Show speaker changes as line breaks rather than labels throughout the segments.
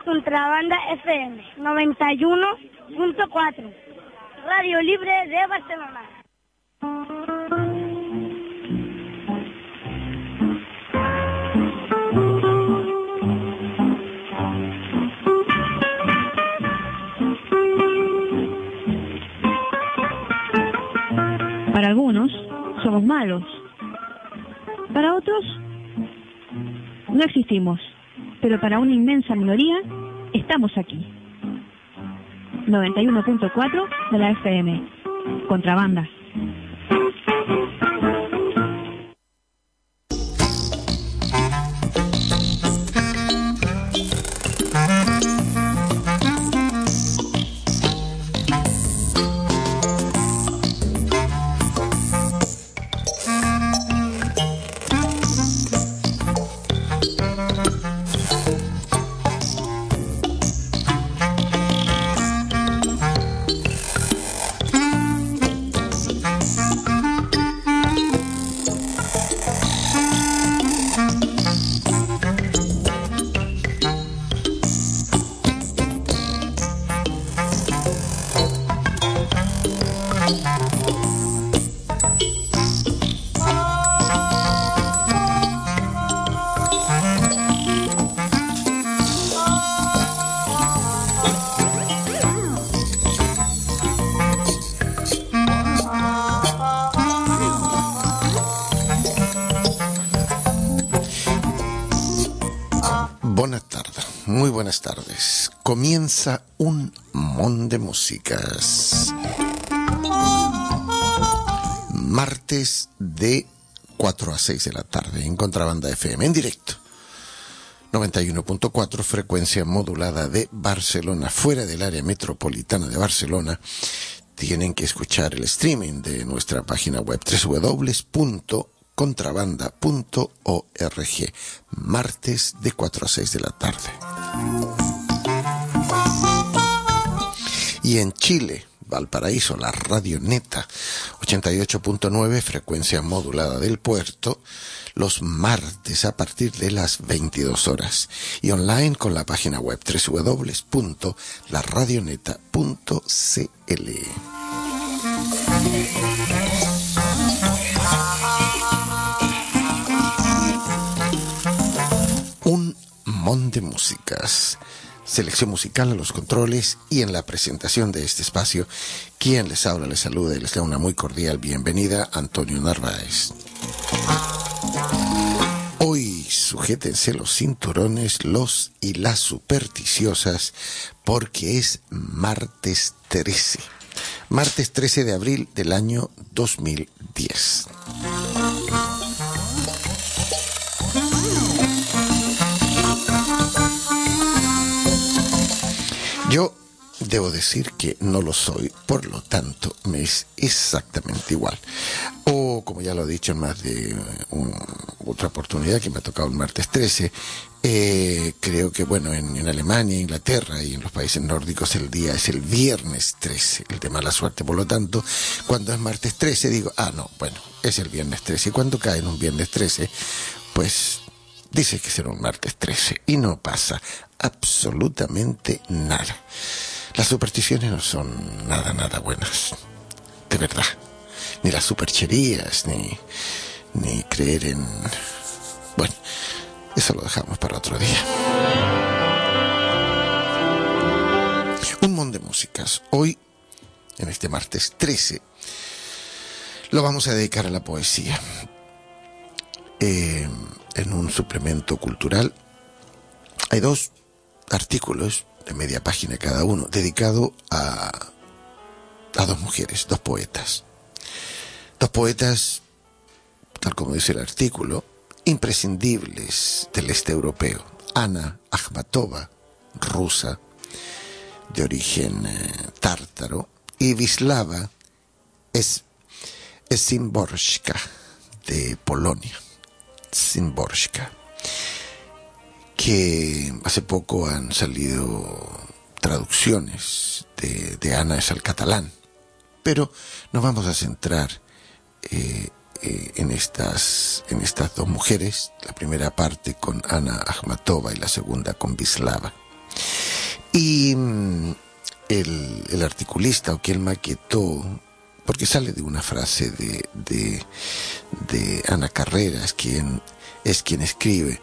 Contrabanda FM 91.4, Radio Libre de Barcelona.
Para algunos somos malos, para otros no existimos, pero para una inmensa minoría estamos aquí. 91.4 de la FM, Contrabanda.
Buenas tardes. Comienza un mon de músicas. Martes de 4 a 6 de la tarde en Contrabanda FM, en directo. 91.4, frecuencia modulada de Barcelona. Fuera del área metropolitana de Barcelona, tienen que escuchar el streaming de nuestra página web www.contrabanda.org. Martes de 4 a 6 de la tarde. Y en Chile, Valparaíso, la Radio Neta 88.9, frecuencia modulada del puerto, los martes a partir de las 22 horas. Y online con la página web www.laradioneta.cl. Un mon de músicas. Selección musical a los controles y en la presentación de este espacio, quien les habla, les saluda y les da una muy cordial bienvenida, Antonio Narváez. Hoy sujétense los cinturones, los y las supersticiosas, porque es martes 13. Martes 13 de abril del año 2010. Yo debo decir que no lo soy, por lo tanto me es exactamente igual. O, como ya lo he dicho en más de otra oportunidad que me ha tocado el martes 13, creo que, bueno, en Alemania, Inglaterra y en los países nórdicos el día es el viernes 13, el de mala suerte. Por lo tanto, cuando es martes 13 digo, no, bueno, es el viernes 13. Y cuando cae en un viernes 13, pues dice que será un martes 13 y no pasa absolutamente nada. Las supersticiones no son nada buenas, de verdad. Ni las supercherías, ni creer en... Bueno, eso lo dejamos para otro día. Un montón de músicas. Hoy, en este martes 13, lo vamos a dedicar a la poesía. En un suplemento cultural hay 2 artículos de media página cada uno, dedicado a 2 mujeres, 2 poetas. 2 poetas, tal como dice el artículo, imprescindibles del este europeo. Anna Akhmatova, rusa, de origen tártaro, y Wisława Szymborska, de Polonia. Szymborska, que hace poco han salido traducciones de Ana es al catalán, pero nos vamos a centrar en estas 2 mujeres, la primera parte con Anna Akhmatova y la segunda con Wisława. Y el articulista o quien maquetó, porque sale de una frase de Ana Carreras, quien escribe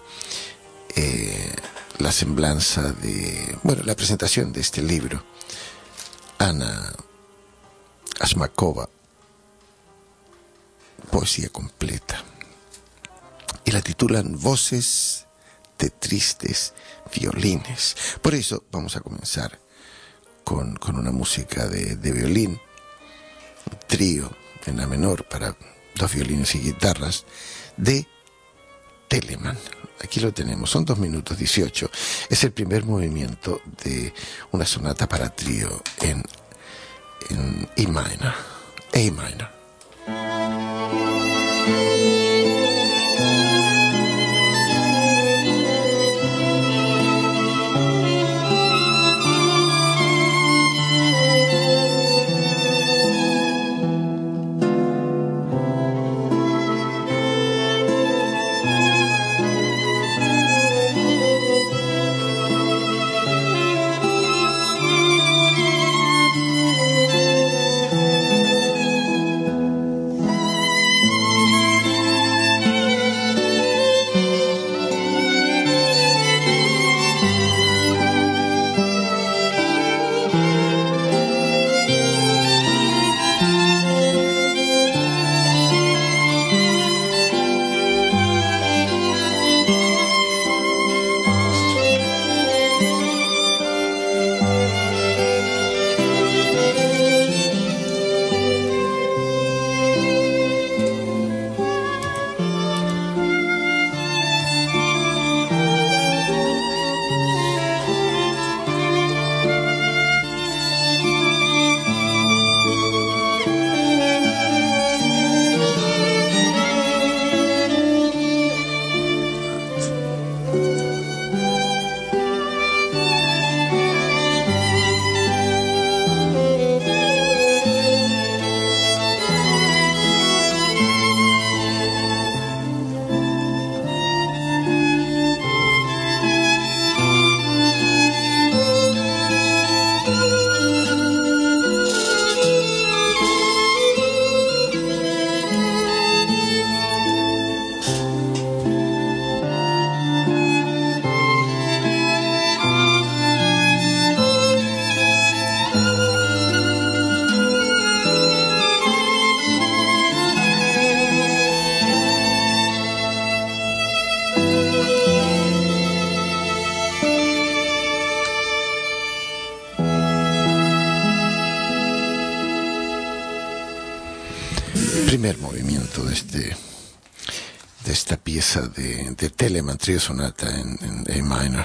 la semblanza la presentación de este libro, Ana Akhmatova, poesía completa, y la titulan Voces de tristes violines. Por eso vamos a comenzar con una música de violín, un trío en la menor para 2 violines y guitarras de Telemann. Aquí lo tenemos, son 2 minutos 18. Es el primer movimiento de una sonata para trío en E minor, A minor. Primer movimiento de esta pieza de Telemann, trío sonata en A minor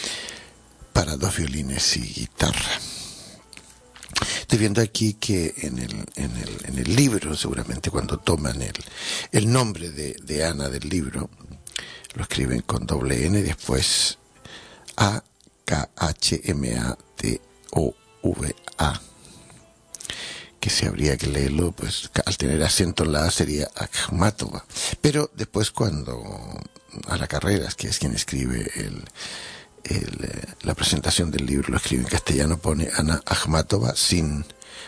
para 2 violines y guitarra. Estoy viendo aquí que en el libro, seguramente cuando toman el nombre de Ana del libro, lo escriben con doble N, después Akhmatova, que se habría que leerlo, pues al tener acento en la A sería Akhmatova. Pero después cuando Ana Carreras, que es quien escribe la presentación del libro, lo escribe en castellano, pone Ana Akhmatova sin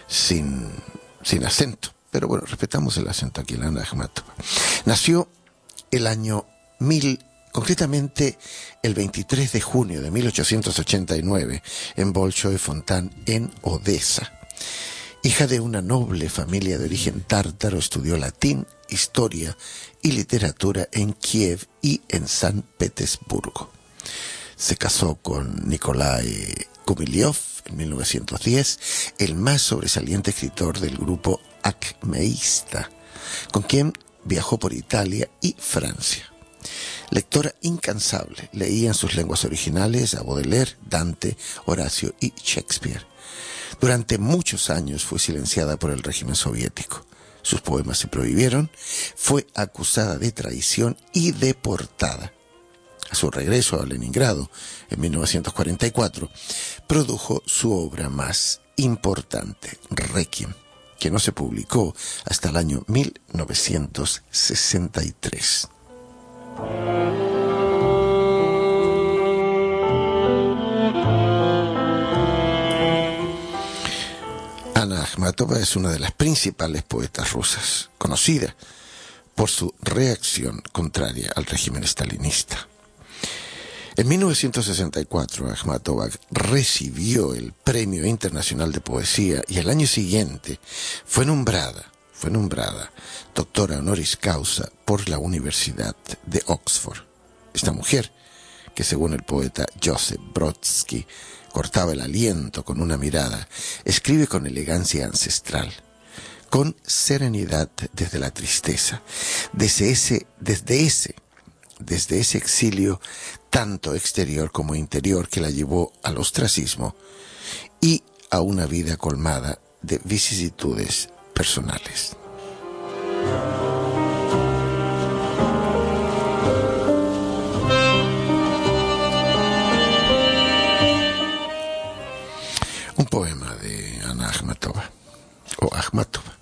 acento. Pero bueno, respetamos el acento aquí, la Ana Akhmatova. Nació el año concretamente el 23 de junio de 1889 en Bolshoi-Fontan, en Odessa. Hija de una noble familia de origen tártaro, estudió latín, historia y literatura en Kiev y en San Petersburgo. Se casó con Nikolai Gumilyov en 1910, el más sobresaliente escritor del grupo acmeísta, con quien viajó por Italia y Francia. Lectora incansable, leía en sus lenguas originales a Baudelaire, Dante, Horacio y Shakespeare. Durante muchos años fue silenciada por el régimen soviético. Sus poemas se prohibieron, fue acusada de traición y deportada. A su regreso a Leningrado, en 1944, produjo su obra más importante, Requiem, que no se publicó hasta el año 1963. Akhmatova es una de las principales poetas rusas, conocida por su reacción contraria al régimen stalinista. En 1964, Akhmatova recibió el Premio Internacional de Poesía y al año siguiente fue nombrada doctora honoris causa por la Universidad de Oxford. Esta mujer, que según el poeta Joseph Brodsky cortaba el aliento con una mirada, escribe con elegancia ancestral, con serenidad desde la tristeza, desde ese exilio tanto exterior como interior que la llevó al ostracismo y a una vida colmada de vicisitudes personales. Un poema de Anna Akhmatova, o Akhmatova.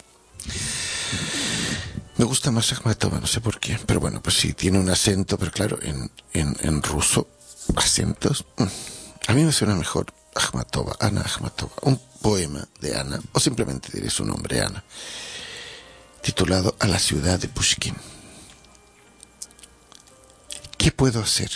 Me gusta más Akhmatova, no sé por qué, pero bueno, pues sí, tiene un acento, pero claro, en ruso, acentos, a mí me suena mejor Akhmatova, Anna Akhmatova, un poema de Ana, o simplemente diré su nombre, Ana, titulado A la ciudad de Pushkin. ¿Qué puedo hacer?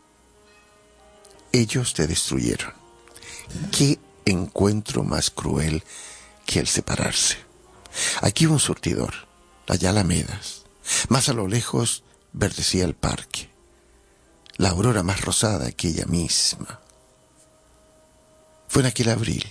Ellos te destruyeron. ¿Qué encuentro más cruel que el separarse? Aquí hubo un surtidor, allá alamedas, más a lo lejos verdecía el parque, la aurora más rosada que ella misma. Fue en aquel abril,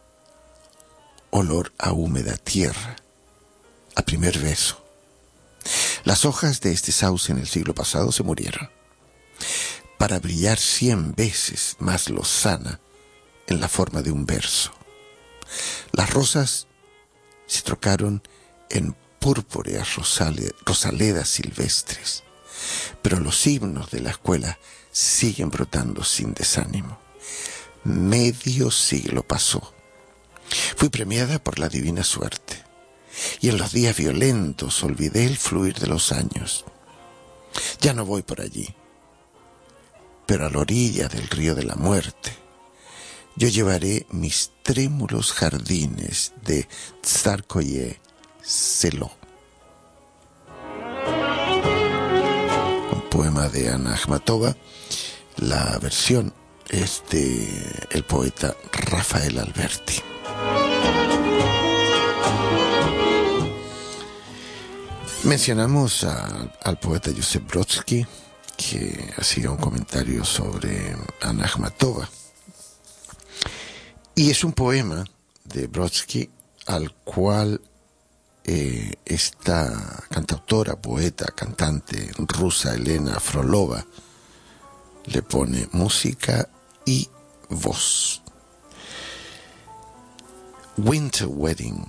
olor a húmeda tierra, a primer beso. Las hojas de este sauce en el siglo pasado se murieron, para brillar 100 veces más lozana en la forma de un verso. Las rosas se trocaron en purpúreas rosaledas silvestres, pero los himnos de la escuela siguen brotando sin desánimo. Medio siglo pasó. Fui premiada por la divina suerte, y en los días violentos olvidé el fluir de los años. Ya no voy por allí, pero a la orilla del río de la muerte yo llevaré mis trémulos jardines de Tsarskoye Selo. Un poema de Anna Akhmatova. La versión es de el poeta Rafael Alberti. Mencionamos al poeta Joseph Brodsky, que hacía un comentario sobre Anna Akhmatova. Y es un poema de Brodsky al cual esta cantautora, poeta, cantante rusa Elena Frolova le pone música y voz. Winter Wedding,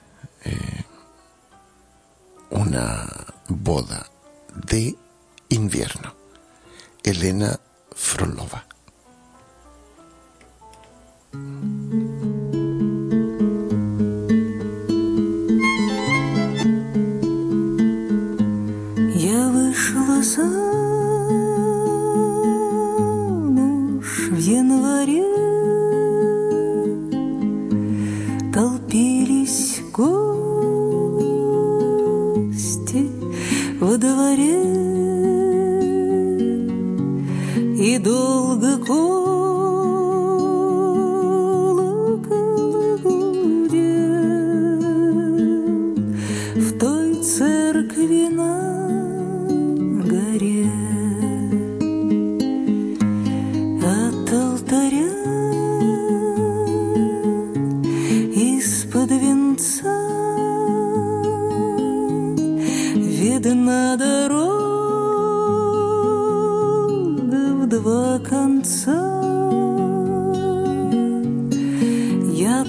una boda de invierno. Elena Frolova.
Я вышла замуж в январе, толпились гости во дворе, и долго колокол гудел в той церкви на горе. От алтаря из-под венца видна дорога в два конца. Я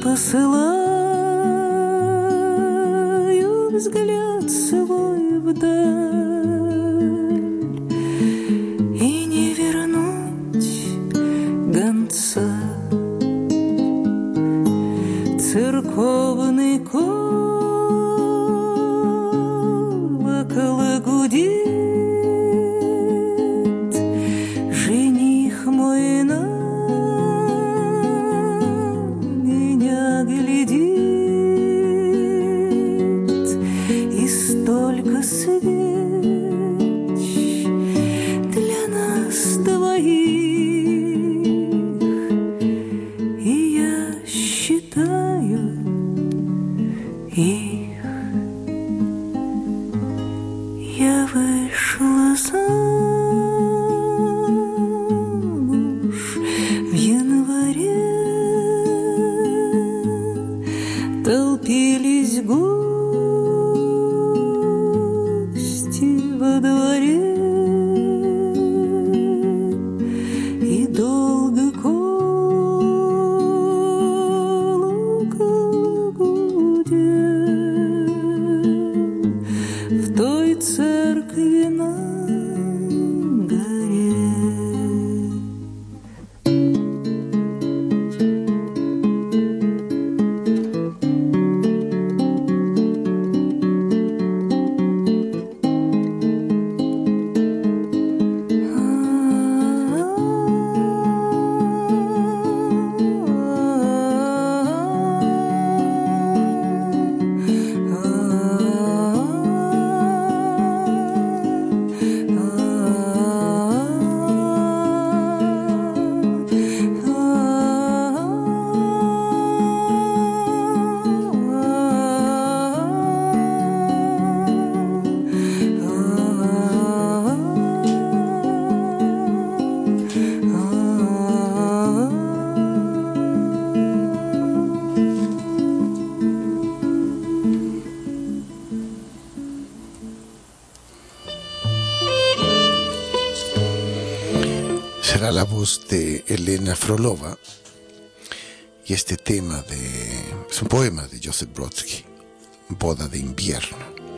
посылаю взгляд свой вдаль, и не вернуть гонца. Церковный колокол гудит, жених мой на меня глядит. В январе толпились гости во дворе, и долго колокол гудел в той церкви на горе.
Será la voz de Elena Frolova y este tema es un poema de Joseph Brodsky, Boda de invierno.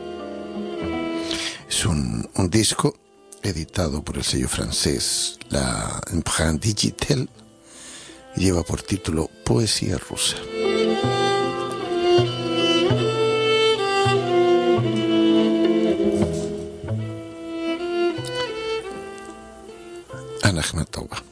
Es un disco editado por el sello francés La Empreinte Digitale y lleva por título Poesía rusa. Anna Akhmatova,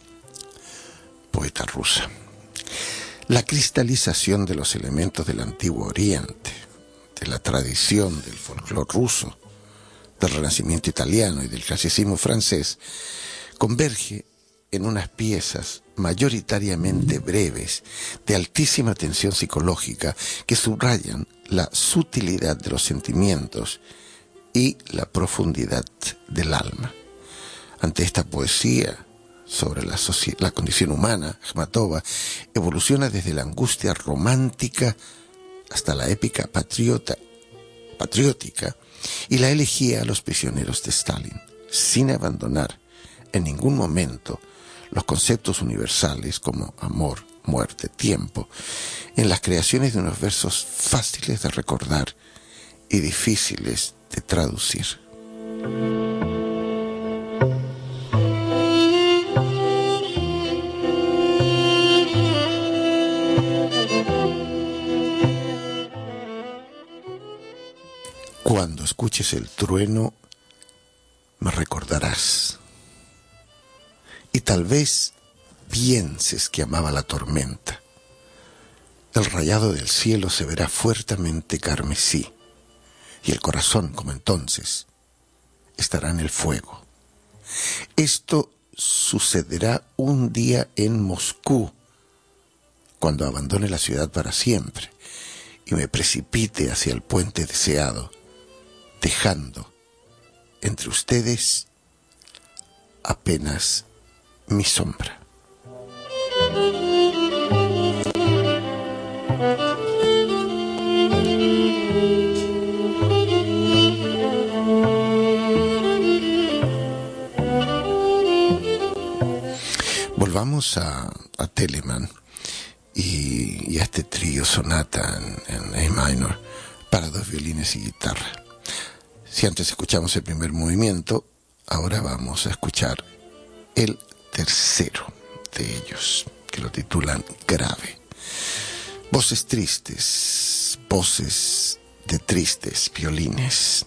poeta rusa. La cristalización de los elementos del Antiguo Oriente, de la tradición del folclore ruso, del Renacimiento italiano y del clasicismo francés, converge en unas piezas mayoritariamente breves, de altísima tensión psicológica, que subrayan la sutilidad de los sentimientos y la profundidad del alma. Ante esta poesía sobre la condición humana, Akhmatova evoluciona desde la angustia romántica hasta la épica patriótica y la elegía a los prisioneros de Stalin, sin abandonar en ningún momento los conceptos universales como amor, muerte, tiempo, en las creaciones de unos versos fáciles de recordar y difíciles de traducir. Cuando escuches el trueno, me recordarás. Y tal vez pienses que amaba la tormenta. El rayado del cielo se verá fuertemente carmesí, y el corazón, como entonces, estará en el fuego. Esto sucederá un día en Moscú, cuando abandone la ciudad para siempre y me precipite hacia el puente deseado, dejando entre ustedes apenas mi sombra. Volvamos a Telemann y a este trío sonata en A minor para dos violines y guitarra. Si antes escuchamos el primer movimiento, ahora vamos a escuchar el tercero de ellos, que lo titulan Grave. Voces tristes, voces de tristes violines.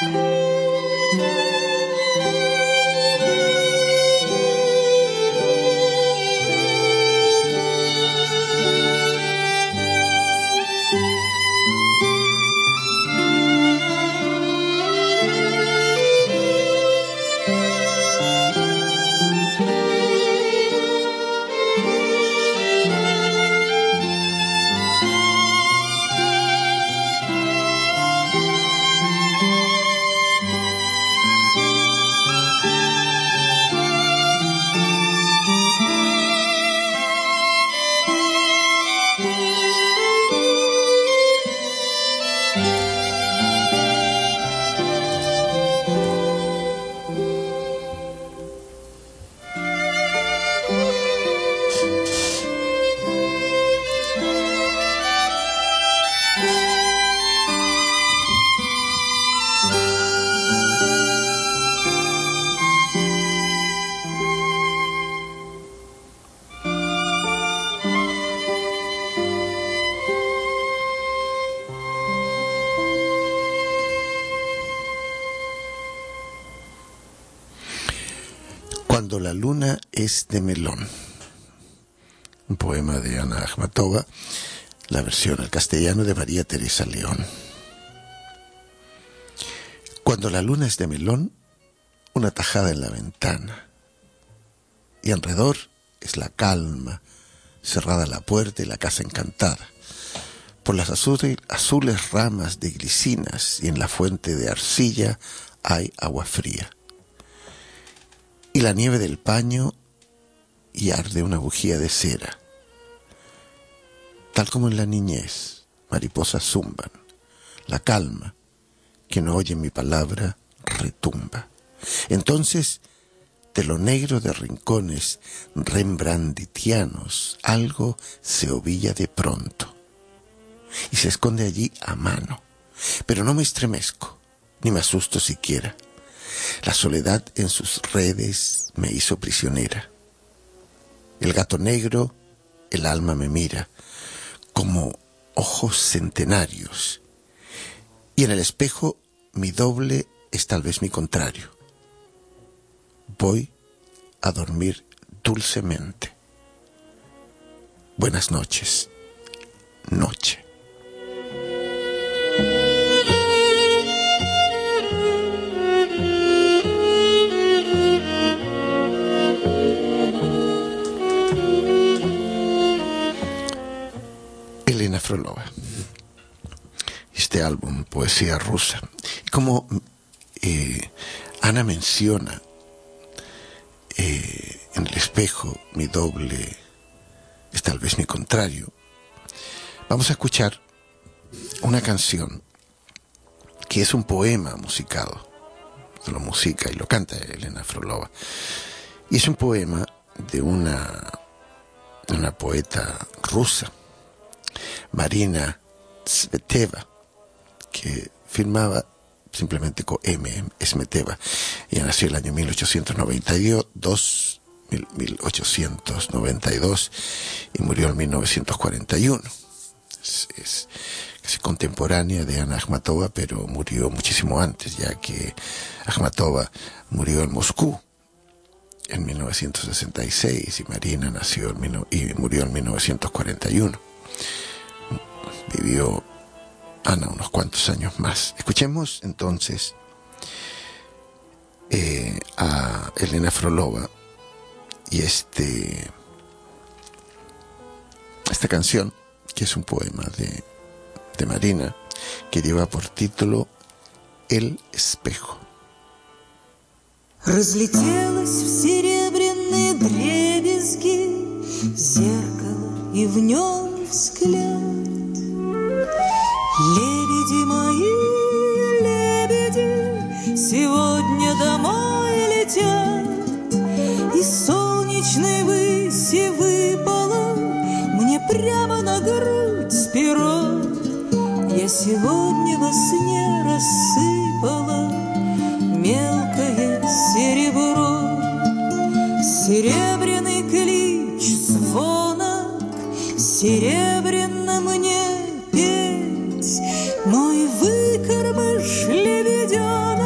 Cuando la luna es de melón, un poema de Ana Akhmatova, la versión al castellano de María Teresa León. Cuando la luna es de melón, una tajada en la ventana, y alrededor es la calma, cerrada la puerta y la casa encantada. Por las azules ramas de glicinas y en la fuente de arcilla hay agua fría. Y la nieve del paño y arde una bujía de cera. Tal como en la niñez, mariposas zumban. La calma, que no oye mi palabra, retumba. Entonces, de lo negro de rincones rembrandtianos, algo se ovilla de pronto. Y se esconde allí a mano. Pero no me estremezco, ni me asusto siquiera. La soledad en sus redes me hizo prisionera. El gato negro, el alma me mira, como ojos centenarios. Y en el espejo, mi doble es tal vez mi contrario. Voy a dormir dulcemente. Buenas noches, noche. Elena Frolova. Este álbum, Poesía Rusa. Como Ana menciona, en el espejo, mi doble es tal vez mi contrario. Vamos a escuchar una canción que es un poema musicado. Lo musica y lo canta Elena Frolova. Y es un poema de una poeta rusa, Marina Tsveteva, que firmaba simplemente con M, Smeteva. Ella nació el año 1892 y murió en 1941. Es casi contemporánea de Ana Akhmatova, pero murió muchísimo antes, ya que Akhmatova murió en Moscú en 1966 y Marina murió en 1941. Vivió Ana unos cuantos años más. Escuchemos entonces a Elena Frolova y esta canción, que es un poema de Marina, que lleva por título El espejo.
Разлетелось в серебряные дребезги зеркало, и в нем взгляд. Лебеди мои, лебеди, сегодня домой летят, и солнечной выси выпало мне прямо на грудь перо. Я сегодня во сне рассыпала мелкое серебро. Серебряный клич звонок, серебряно мне петь. Мой выкормыш лебеденок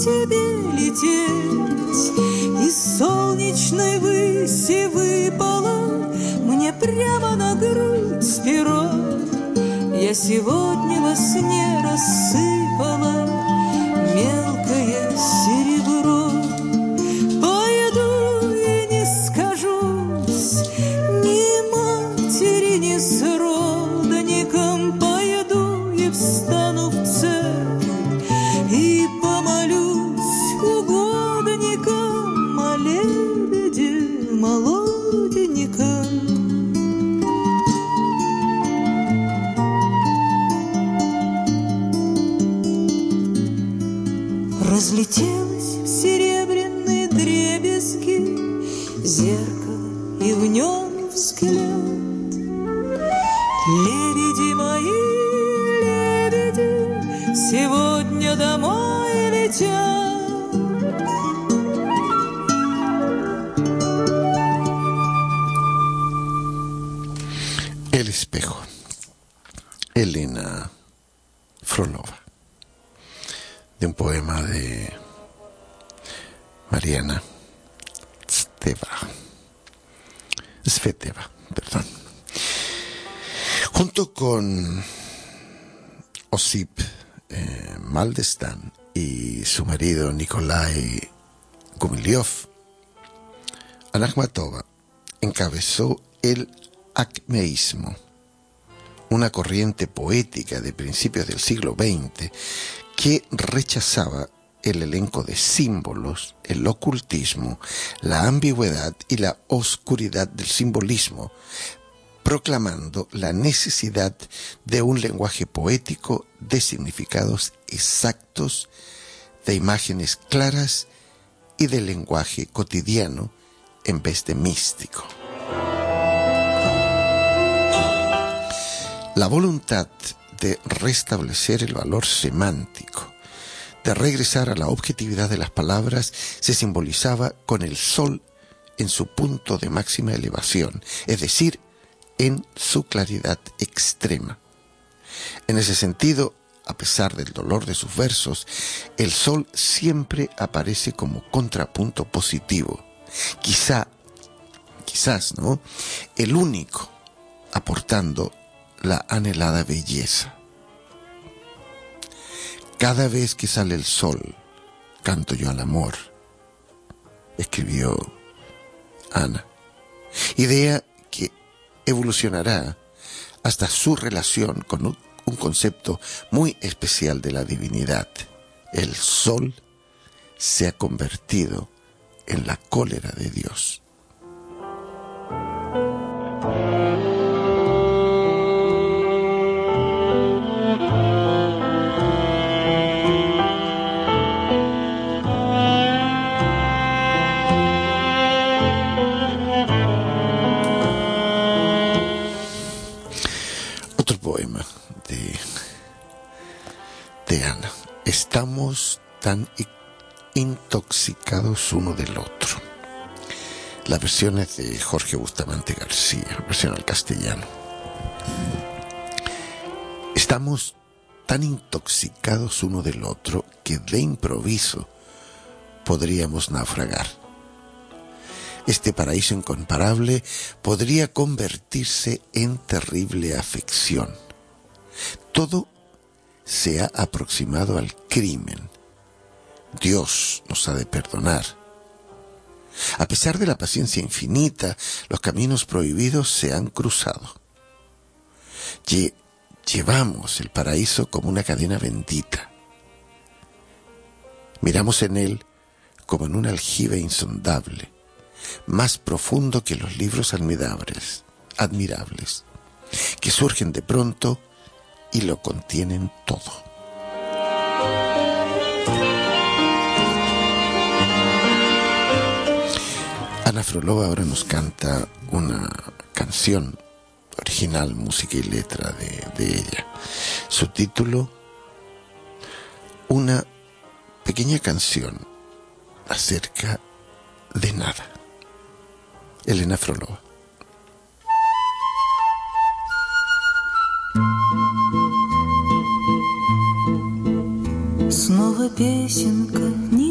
тебе лететь. Из солнечной выси выпало мне прямо на грудь перо. Я сегодня во сне рассыпала мелкое серебро. Пойду и не скажусь ни матери, ни сродникам. Пойду и встану в церковь и помолюсь угодникам о лебеде молоденьком. Разлетелось в серебряные дребезги зеркало, и в нем взгляд. Лебеди мои, лебеди, сегодня домой летят.
El espejo. Elena Frolova, de un poema de Mariana Sveteva, perdón. Junto con Osip Mandelstam y su marido Nikolai Gumilyov, Anna Akhmatova encabezó el acmeísmo, una corriente poética de principios del siglo XX que rechazaba el elenco de símbolos, el ocultismo, la ambigüedad y la oscuridad del simbolismo, proclamando la necesidad de un lenguaje poético de significados exactos, de imágenes claras y de lenguaje cotidiano en vez de místico. La voluntad de restablecer el valor semántico, de regresar a la objetividad de las palabras, se simbolizaba con el sol en su punto de máxima elevación, es decir, en su claridad extrema. En ese sentido, a pesar del dolor de sus versos, el sol siempre aparece como contrapunto positivo, quizás, ¿no?, el único, aportando la anhelada belleza. Cada vez que sale el sol, canto yo al amor, escribió Ana. Idea que evolucionará hasta su relación con un concepto muy especial de la divinidad. El sol se ha convertido en la cólera de Dios. Poema de Ana. Estamos tan intoxicados uno del otro. La versión es de Jorge Bustamante García, versión al castellano. Estamos tan intoxicados uno del otro que de improviso podríamos naufragar. Este paraíso incomparable podría convertirse en terrible afección. Todo se ha aproximado al crimen. Dios nos ha de perdonar. A pesar de la paciencia infinita, los caminos prohibidos se han cruzado. Llevamos el paraíso como una cadena bendita. Miramos en él como en un aljibe insondable, más profundo que los libros admirables, que surgen de pronto y lo contienen todo. Ana Frolova ahora nos canta una canción original, música y letra de ella. Su título, una pequeña canción acerca de nada. Elena Frolova.
Снова песенка,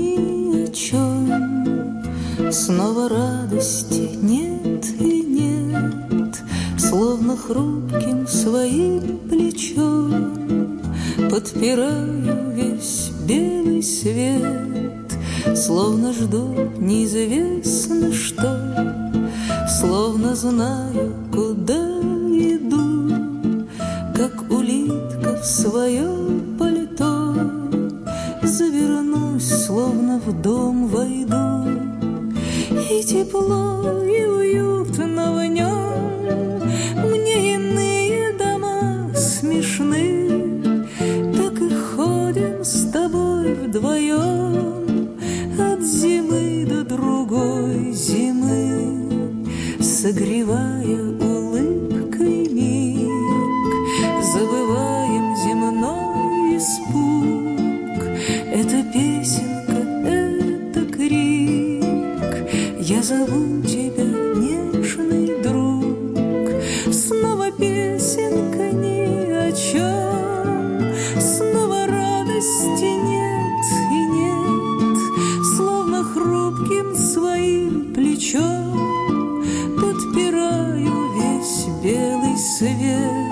плечом. Снова радости нет и нет, словно хрупким своим плечом подпираю весь белый свет, словно жду неизвестно что, словно знаю, куда иду, как улитка в свое пальто. Завернусь, словно в дом войду, и тепло, и уютно в нем. Мне иные дома смешны, так и ходим с тобой вдвоем от зимы до другой зимы, согревая улыбкой миг, забываем земной испуг. Это песенка, это крик, я зову тебя, нежный друг. Снова песенка ни о чем, снова радости нет и нет, словно хрупким своим плечом подпираю весь белый свет.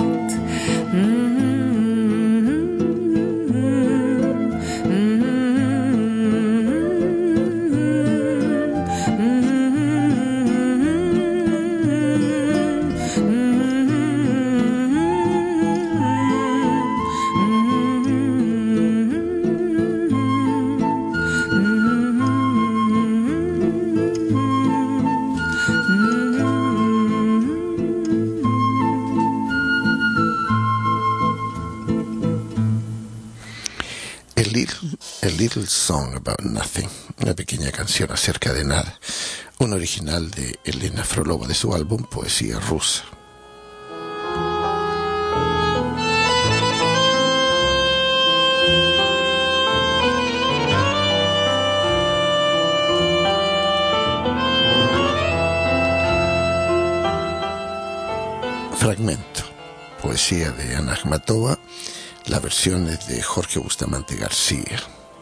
A Little Song About Nothing, una pequeña canción acerca de nada, un original de Elena Frolova de su álbum Poesía Rusa. Fragmento, poesía de Ana Akhmatova. La versión es de Jorge Bustamante García.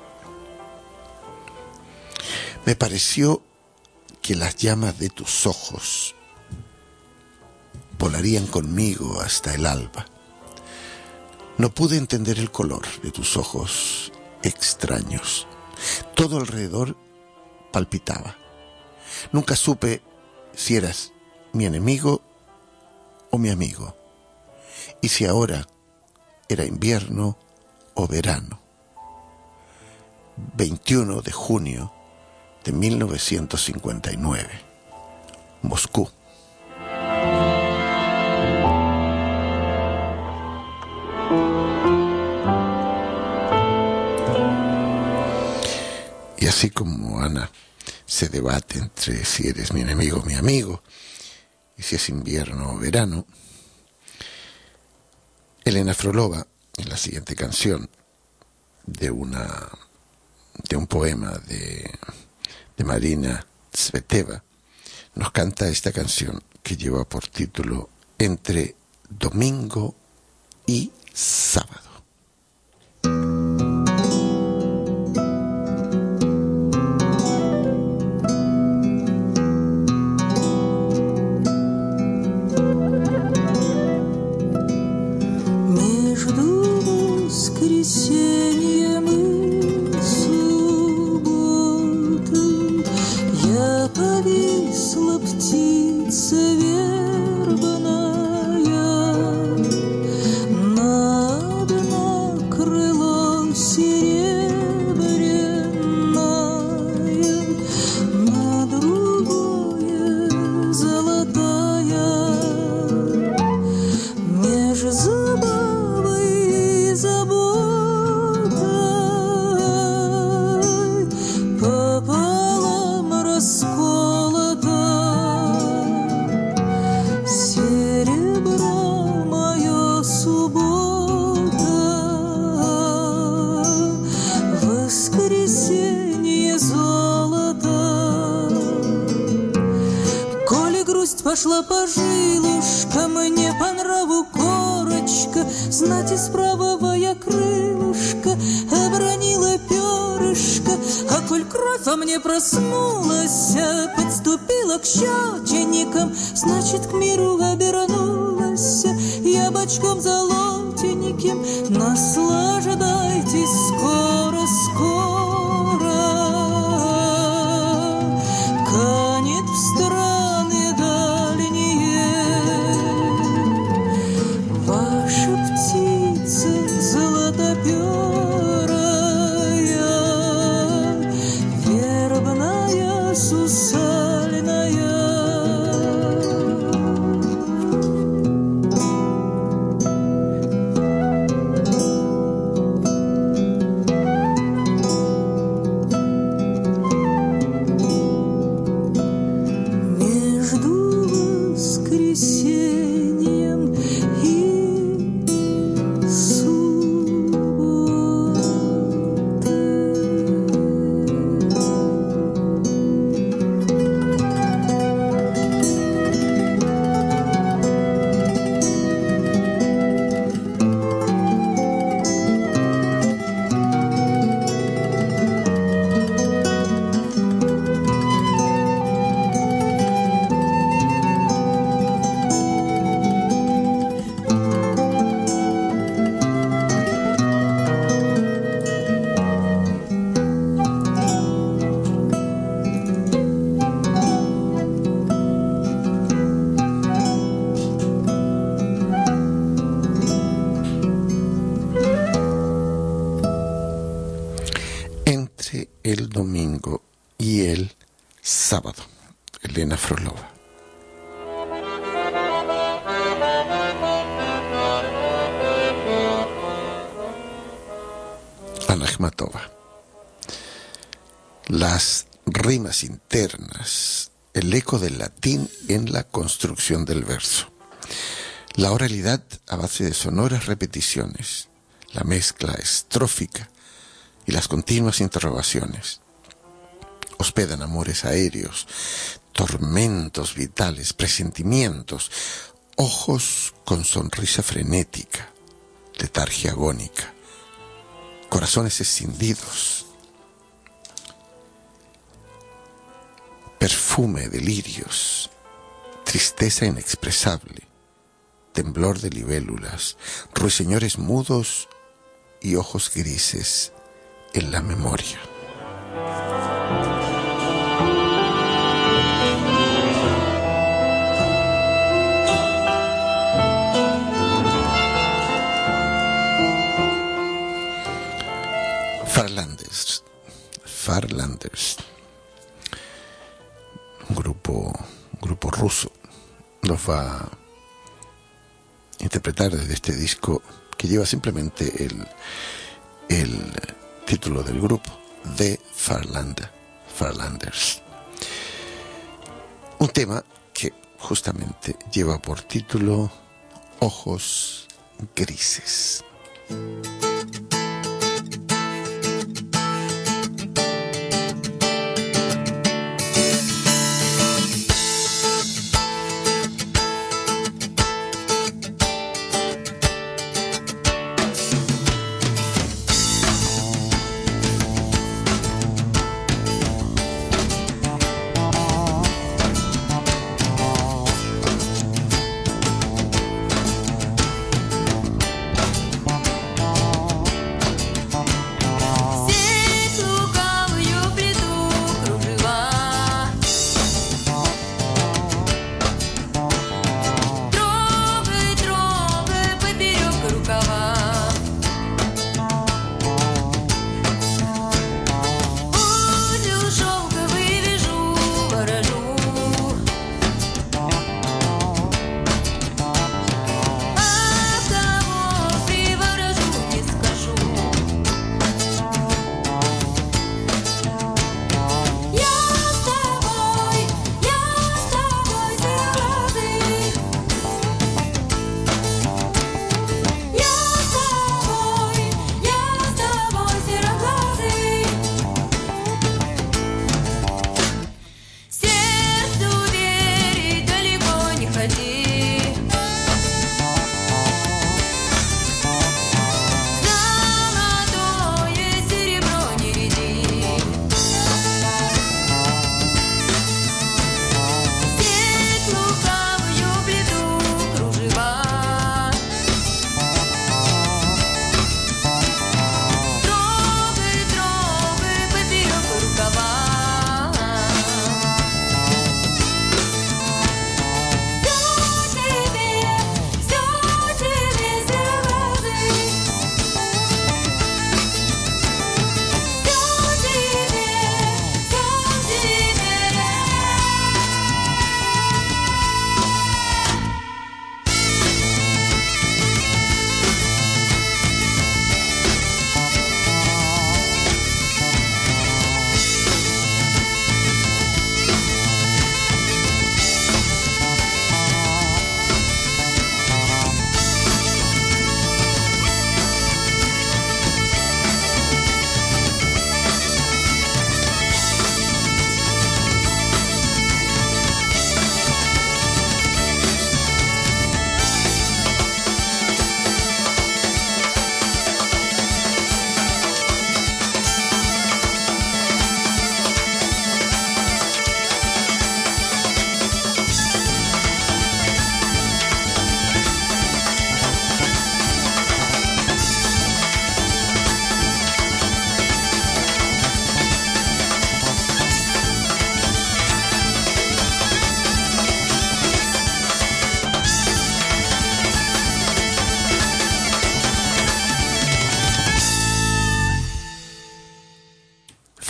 Me pareció que las llamas de tus ojos volarían conmigo hasta el alba. No pude entender el color de tus ojos extraños. Todo alrededor palpitaba. Nunca supe si eras mi enemigo o mi amigo, y si ahora era invierno o verano. 21 de junio de 1959, Moscú. Y así como Ana se debate entre si eres mi enemigo o mi amigo, y si es invierno o verano, Elena Frolova, en la siguiente canción de un poema de Marina Tsveteva, nos canta esta canción que lleva por título Entre domingo y sábado.
Воскресеньем и субботой я повисла, птица вербная, над одно крылом серебряное, на другое золотая, меж забавой и заботой пополам расколота. Серебро мое суббота, воскресенье золото. Коли грусть пошла по жилушкам, мне по нраву корочка, знать из правого я крылышко обронила перышко, а коль кровь во мне проснулась, подступила к щетинникам, значит, к миру обернулась я бочком золотеньким. Наслаждайтесь скоро-скоро, канет в страны дальние ваша птица золотоперая, вербная сусальная.
El domingo y el sábado. Elena Frolova. Ana Akhmatova. Las rimas internas, el eco del latín en la construcción del verso. La oralidad a base de sonoras repeticiones, la mezcla estrófica y las continuas interrogaciones. Hospedan amores aéreos, tormentos vitales, presentimientos, ojos con sonrisa frenética, letargia agónica, corazones escindidos, perfume de lirios, tristeza inexpresable, temblor de libélulas, ruiseñores mudos y ojos grises en la memoria. Farlanders, un grupo ruso, nos va a interpretar desde este disco que lleva simplemente el título del grupo, The Farlanders. Un tema que justamente lleva por título Ojos Grises.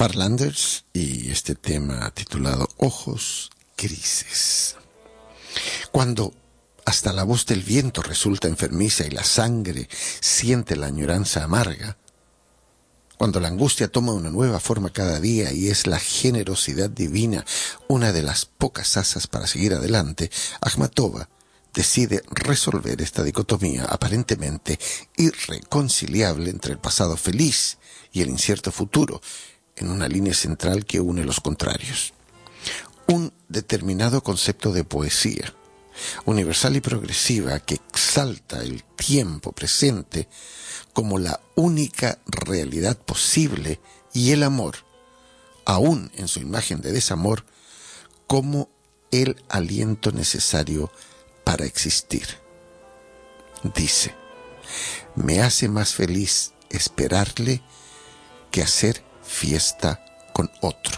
Farlanders y este tema titulado Ojos Grises. Cuando hasta la voz del viento resulta enfermiza y la sangre siente la añoranza amarga, cuando la angustia toma una nueva forma cada día y es la generosidad divina una de las pocas asas para seguir adelante, Akhmatova decide resolver esta dicotomía aparentemente irreconciliable entre el pasado feliz y el incierto futuro, en una línea central que une los contrarios. Un determinado concepto de poesía, universal y progresiva, que exalta el tiempo presente como la única realidad posible y el amor, aún en su imagen de desamor, como el aliento necesario para existir. Dice: me hace más feliz esperarle que hacer fiesta con otro.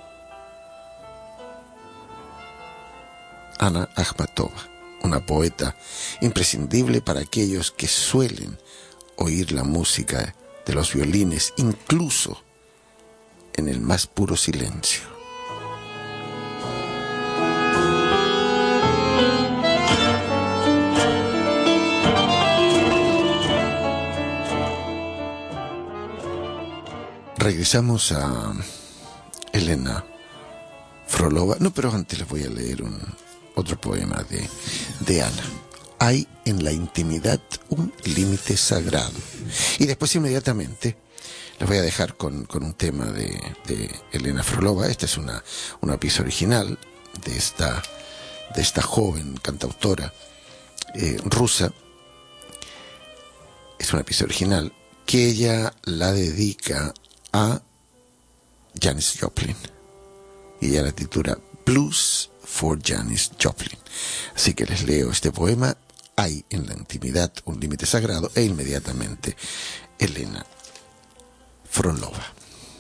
Anna Akhmatova, una poeta imprescindible para aquellos que suelen oír la música de los violines, incluso en el más puro silencio. Regresamos a Elena Frolova. No, pero antes les voy a leer otro poema de Ana. Hay en la intimidad un límite sagrado. Y después inmediatamente les voy a dejar con un tema de Elena Frolova. Esta es una pieza original de esta joven cantautora rusa. Es una pieza original que ella la dedica a Janis Joplin, y ella la titula Blues for Janis Joplin. Así que les leo este poema. Hay en la intimidad un límite sagrado, e inmediatamente Elena Frolova.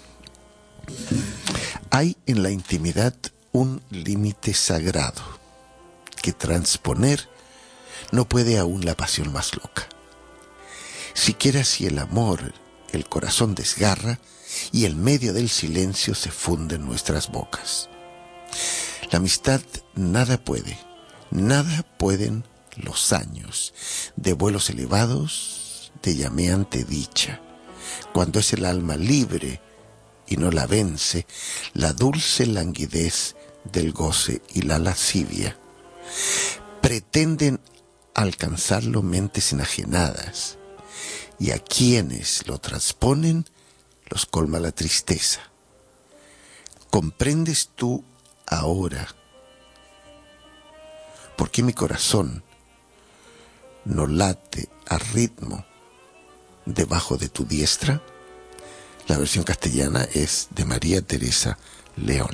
Hay en la intimidad un límite sagrado que transponer no puede aún la pasión más loca. Siquiera si el amor el corazón desgarra y en medio del silencio se funden nuestras bocas. La amistad nada pueden los años de vuelos elevados, de llameante dicha, cuando es el alma libre y no la vence la dulce languidez del goce y la lascivia. Pretenden alcanzarlo mentes enajenadas, y a quienes lo transponen los colma la tristeza. ¿Comprendes tú ahora por qué mi corazón no late a ritmo debajo de tu diestra? La versión castellana es de María Teresa León.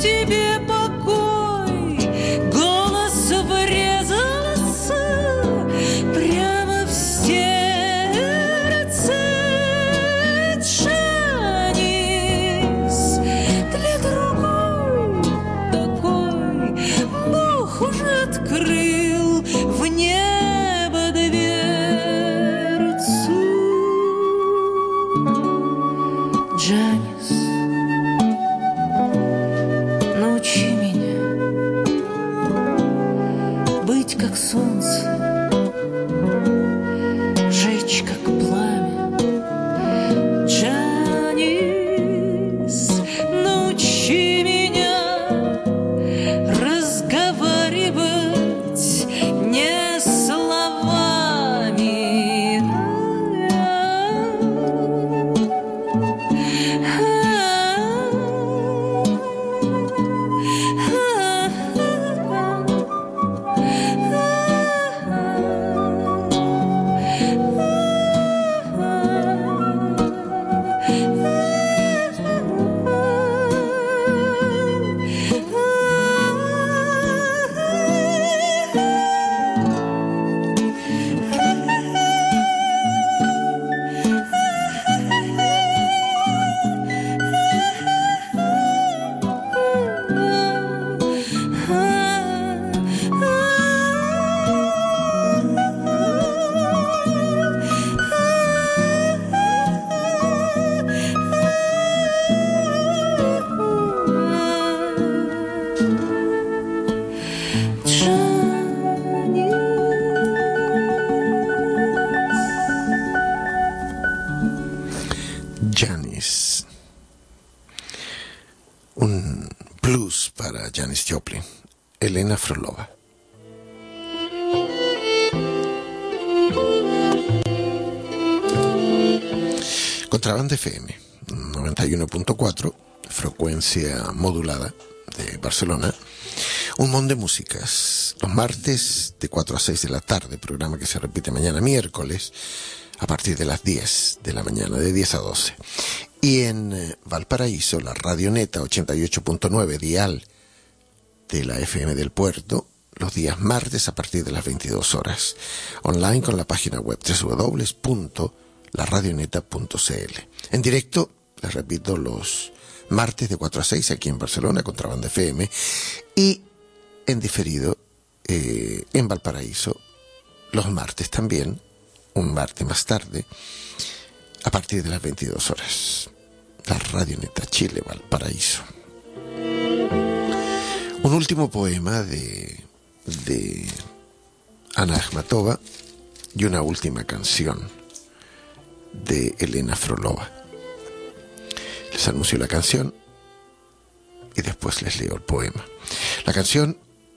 тебе покой. Голос врезался прямо в сердце. Джанис, для другой такой Бог уже открыл в небо дверцу. Джанис, научи меня быть как солнце, жечь как пламя. Джанис, научи меня разговаривать не словами.
Janis. Un blues para Janis Joplin. Elena Frolova. Contrabanda FM 91.4, frecuencia modulada de Barcelona. Un montón de músicas. Los martes de 4 a 6 de la tarde, programa que se repite mañana miércoles a partir de las 10 de la mañana, de 10 a 12. Y en Valparaíso, la Radioneta 88.9 dial de la FM del Puerto, los días martes a partir de las 22 horas. Online con la página web www.laradioneta.cl. En directo, les repito, los martes de 4 a 6 aquí en Barcelona, Contrabanda FM, y en diferido en Valparaíso, los martes también, un martes más tarde, a partir de las 22 horas. La Radioneta Chile, Valparaíso. Un último poema de Ana Akhmatova y una última canción de Elena Frolova. Les anuncio la canción y después les leo el poema. La canción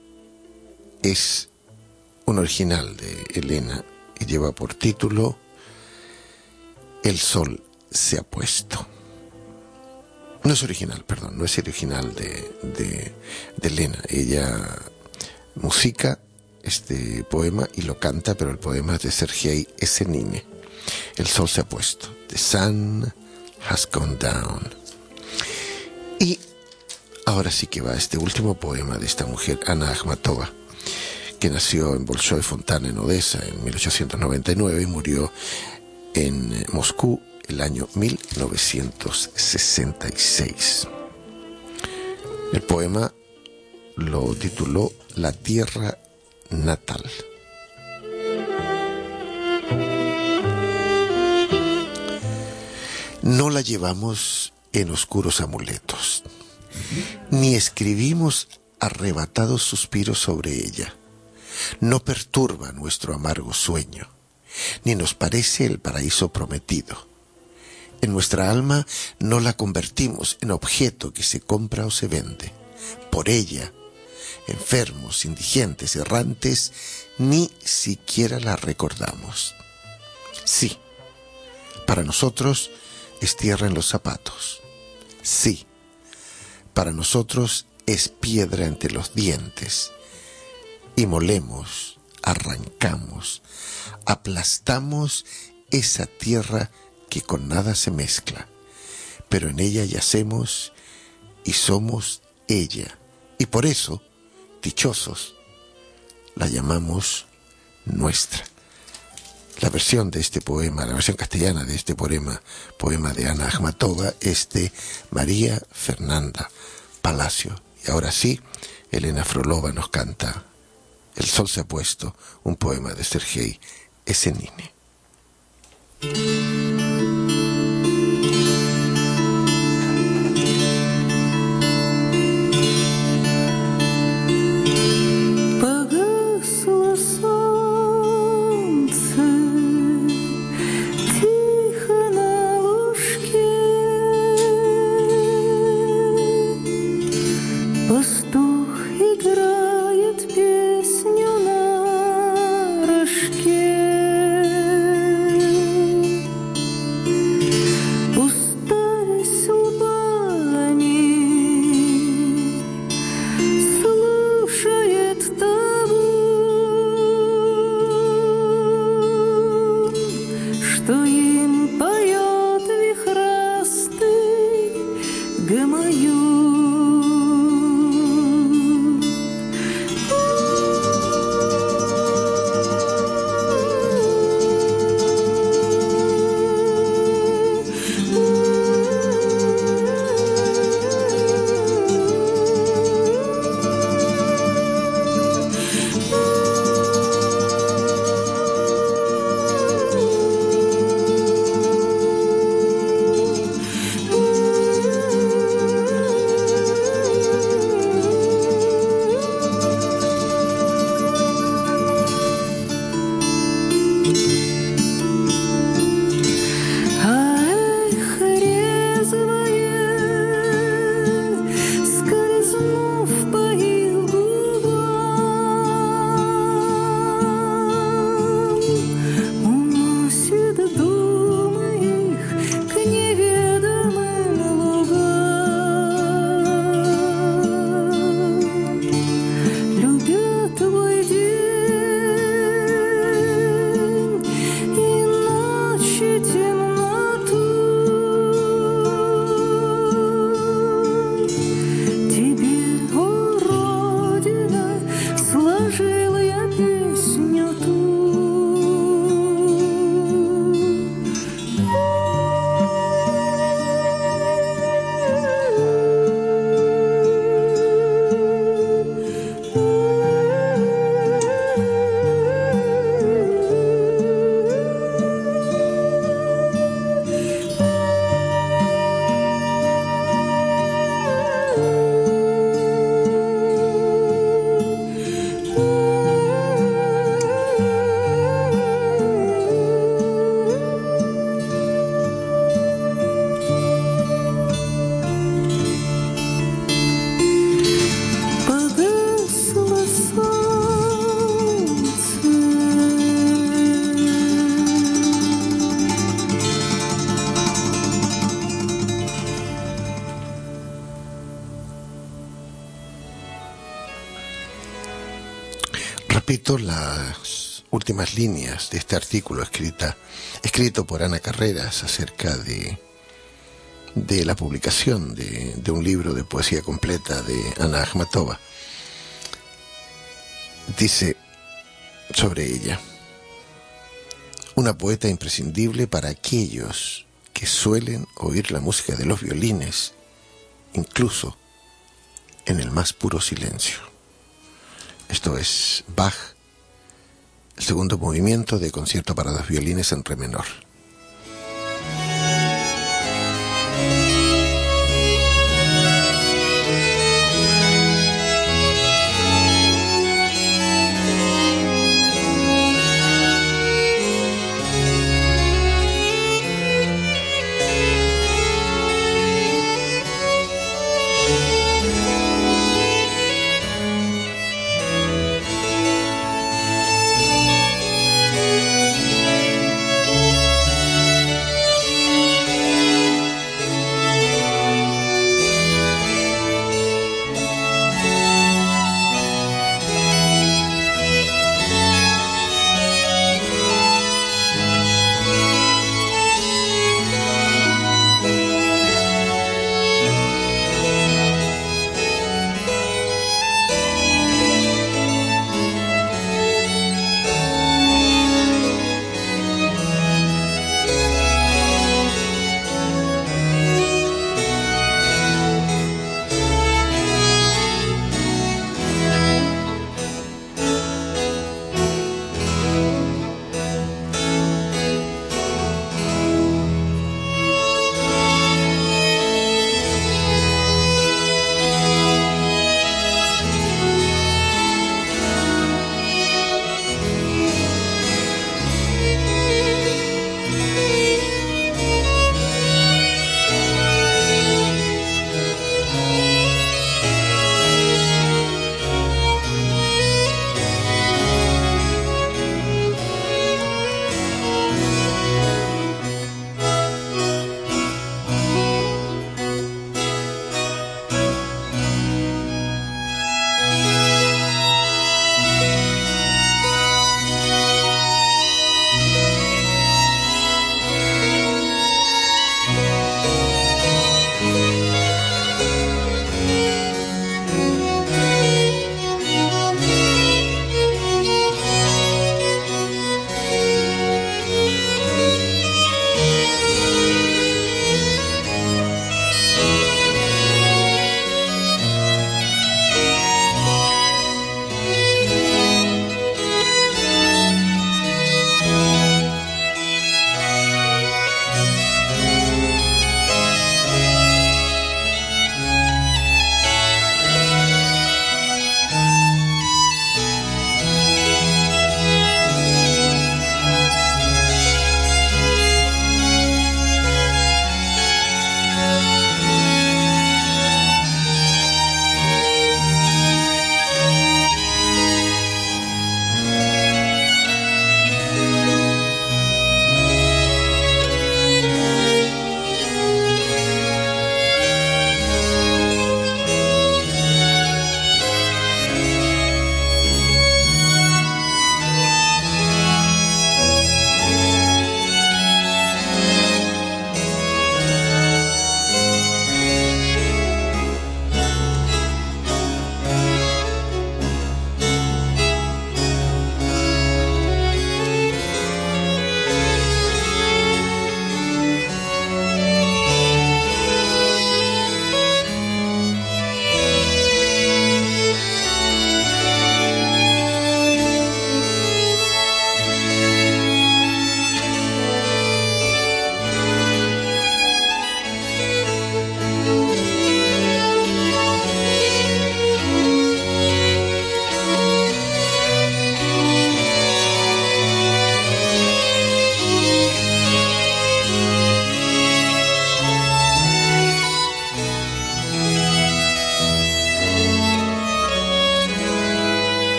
es un original de Elena y lleva por título El sol se ha puesto. No es original, perdón, no es original de Elena. Ella musica este poema y lo canta, pero el poema es de Sergei Esenine. El sol se ha puesto. The sun has gone down. Y ahora sí que va este último poema de esta mujer, Ana Akhmatova, que nació en Bolshoi Fontana, en Odessa, en 1899 y murió en Moscú el año 1966. El poema lo tituló La tierra natal. No la llevamos en oscuros amuletos, ni escribimos arrebatados suspiros sobre ella. No perturba nuestro amargo sueño, ni nos parece el paraíso prometido. En nuestra alma no la convertimos en objeto que se compra o se vende. Por ella, enfermos, indigentes, errantes, ni siquiera la recordamos. Sí, para nosotros es tierra en los zapatos. Sí, para nosotros es piedra entre los dientes. Y molemos, arrancamos, aplastamos esa tierra que con nada se mezcla, pero en ella yacemos y somos ella. Y por eso, dichosos, la llamamos nuestra. La versión de este poema, la versión castellana de este poema de Ana Akhmatova, es de María Fernanda Palacio. Y ahora sí, Elena Frolova nos canta El sol se ha puesto, un poema de Sergei Esenine. Repito las últimas líneas de este artículo escrito por Ana Carreras acerca de la publicación de un libro de poesía completa de Ana Akhmatova. Dice sobre ella: una poeta imprescindible para aquellos que suelen oír la música de los violines, incluso en el más puro silencio. Esto es Bach, el segundo movimiento de concierto para dos violines en re menor.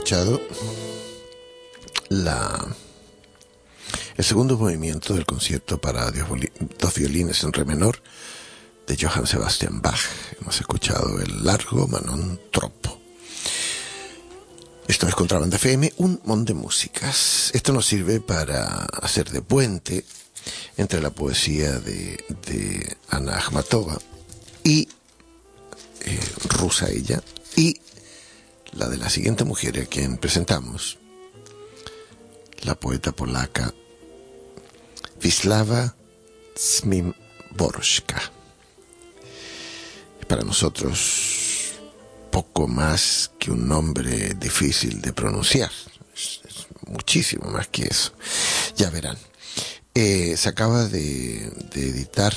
escuchado el segundo movimiento del concierto para dos violines en re menor de Johann Sebastian Bach. Hemos escuchado el Largo Manon Troppo. Esto es Contrabanda FM, un montón de músicas. Esto nos sirve para hacer de puente entre la poesía de Ana Akhmatova y rusa ella, y la de la siguiente mujer a quien presentamos, la poeta polaca Wisława Szymborska. Para nosotros poco más que un nombre difícil de pronunciar, es muchísimo más que eso, ya verán. Se acaba de editar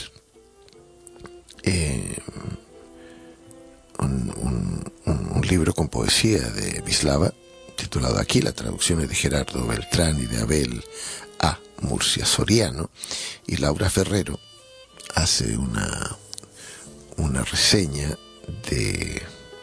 un libro con poesía de Wisława, titulado aquí, la traducción es de Gerardo Beltrán y de Abel A. Murcia Soriano, y Laura Ferrero hace una reseña de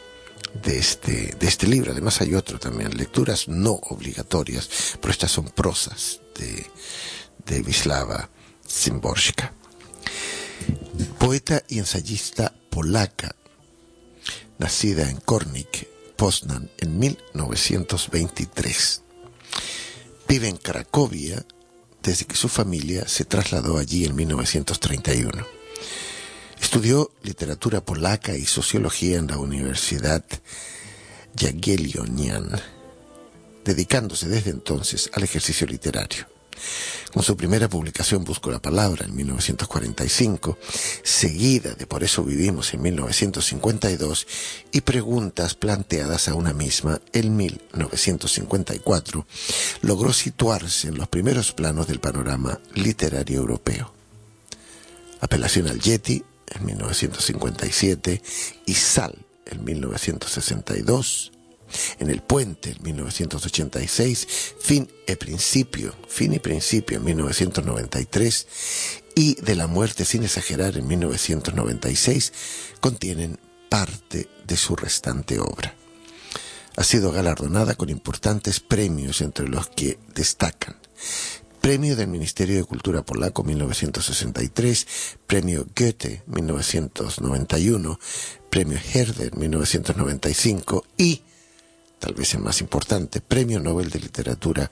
este libro. Además hay otro también, lecturas no obligatorias, pero estas son prosas de Wisława Szymborska, poeta y ensayista polaca, nacida en Kornik, Poznań, en 1923. Vive en Cracovia desde que su familia se trasladó allí en 1931. Estudió literatura polaca y sociología en la Universidad Jagiellonian, dedicándose desde entonces al ejercicio literario. Con su primera publicación Busco la Palabra en 1945, seguida de Por eso vivimos en 1952 y Preguntas planteadas a una misma en 1954, logró situarse en los primeros planos del panorama literario europeo. Apelación al Yeti en 1957 y Sal en 1962, En el Puente en 1986, Fin y Principio en 1993 y De la Muerte sin exagerar en 1996 contienen parte de su restante obra. Ha sido galardonada con importantes premios, entre los que destacan Premio del Ministerio de Cultura Polaco 1963, Premio Goethe 1991, Premio Herder 1995 y, tal vez el más importante, Premio Nobel de Literatura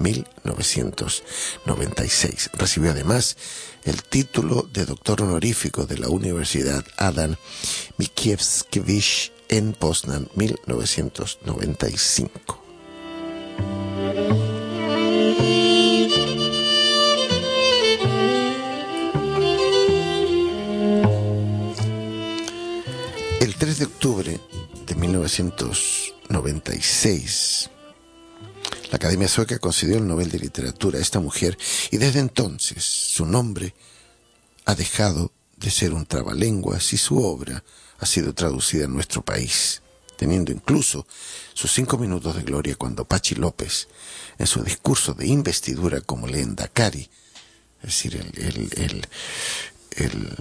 1996. Recibió además el título de doctor honorífico de la Universidad Adam Mickiewicz en Poznań 1995. El 3 de octubre de 1996, la Academia Sueca concedió el Nobel de Literatura a esta mujer y desde entonces su nombre ha dejado de ser un trabalenguas y su obra ha sido traducida en nuestro país, teniendo incluso sus 5 minutos de gloria cuando Pachi López, en su discurso de investidura como Lehendakari, es decir, el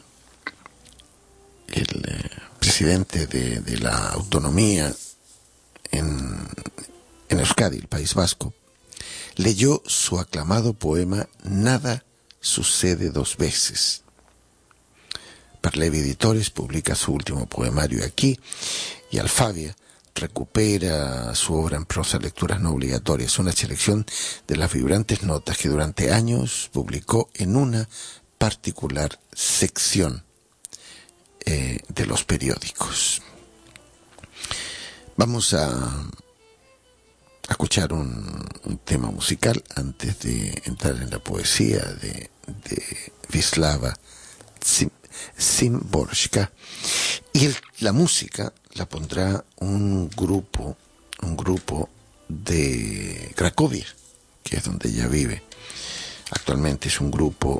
presidente de la autonomía en Euskadi, el País Vasco, leyó su aclamado poema Nada sucede dos veces. Parlevi Editores publica su último poemario aquí y Alfabia recupera su obra en prosa Lecturas no obligatorias, una selección de las vibrantes notas que durante años publicó en una particular sección de los periódicos. Vamos a escuchar un tema musical antes de entrar en la poesía de Wisława Szymborska, y la música la pondrá un grupo de Cracovia, que es donde ella vive. Actualmente es un grupo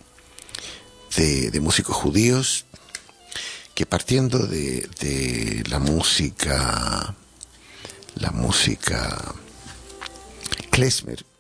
de músicos judíos que, partiendo de la música klezmer,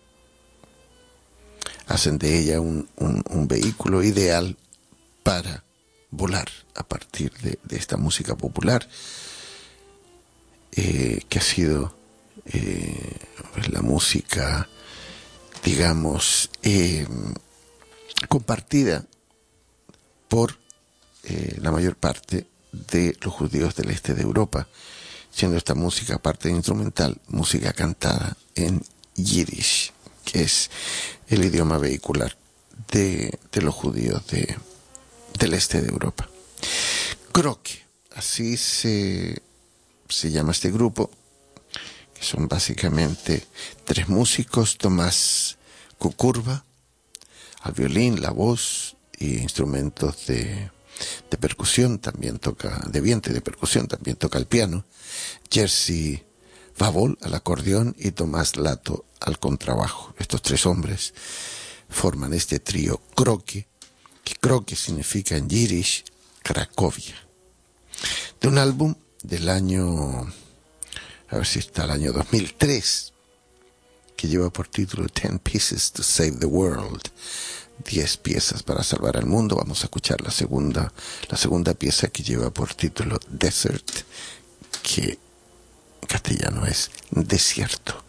hacen de ella un vehículo ideal para volar a partir de esta música popular, que ha sido la música, digamos, compartida por la mayor parte de los judíos del este de Europa, siendo esta música, aparte de instrumental, música cantada en Yiddish, que es el idioma vehicular de los judíos del este de Europa. Kroki, así se llama este grupo, que son básicamente 3 músicos: Tomás Kukurba al violín, la voz y instrumentos de percusión, también toca de viento y de percusión, también toca el piano; Jerzy Wawol al acordeón y Tomás Lato al contrabajo. Estos 3 hombres forman este trío Kroki, que Kroki significa en Yiddish Cracovia, de un álbum del año, a ver si está el año 2003, que lleva por título 10 Pieces to Save the World, 10 piezas para salvar al mundo. Vamos a escuchar la segunda pieza, que lleva por título Desert, que en castellano es desierto.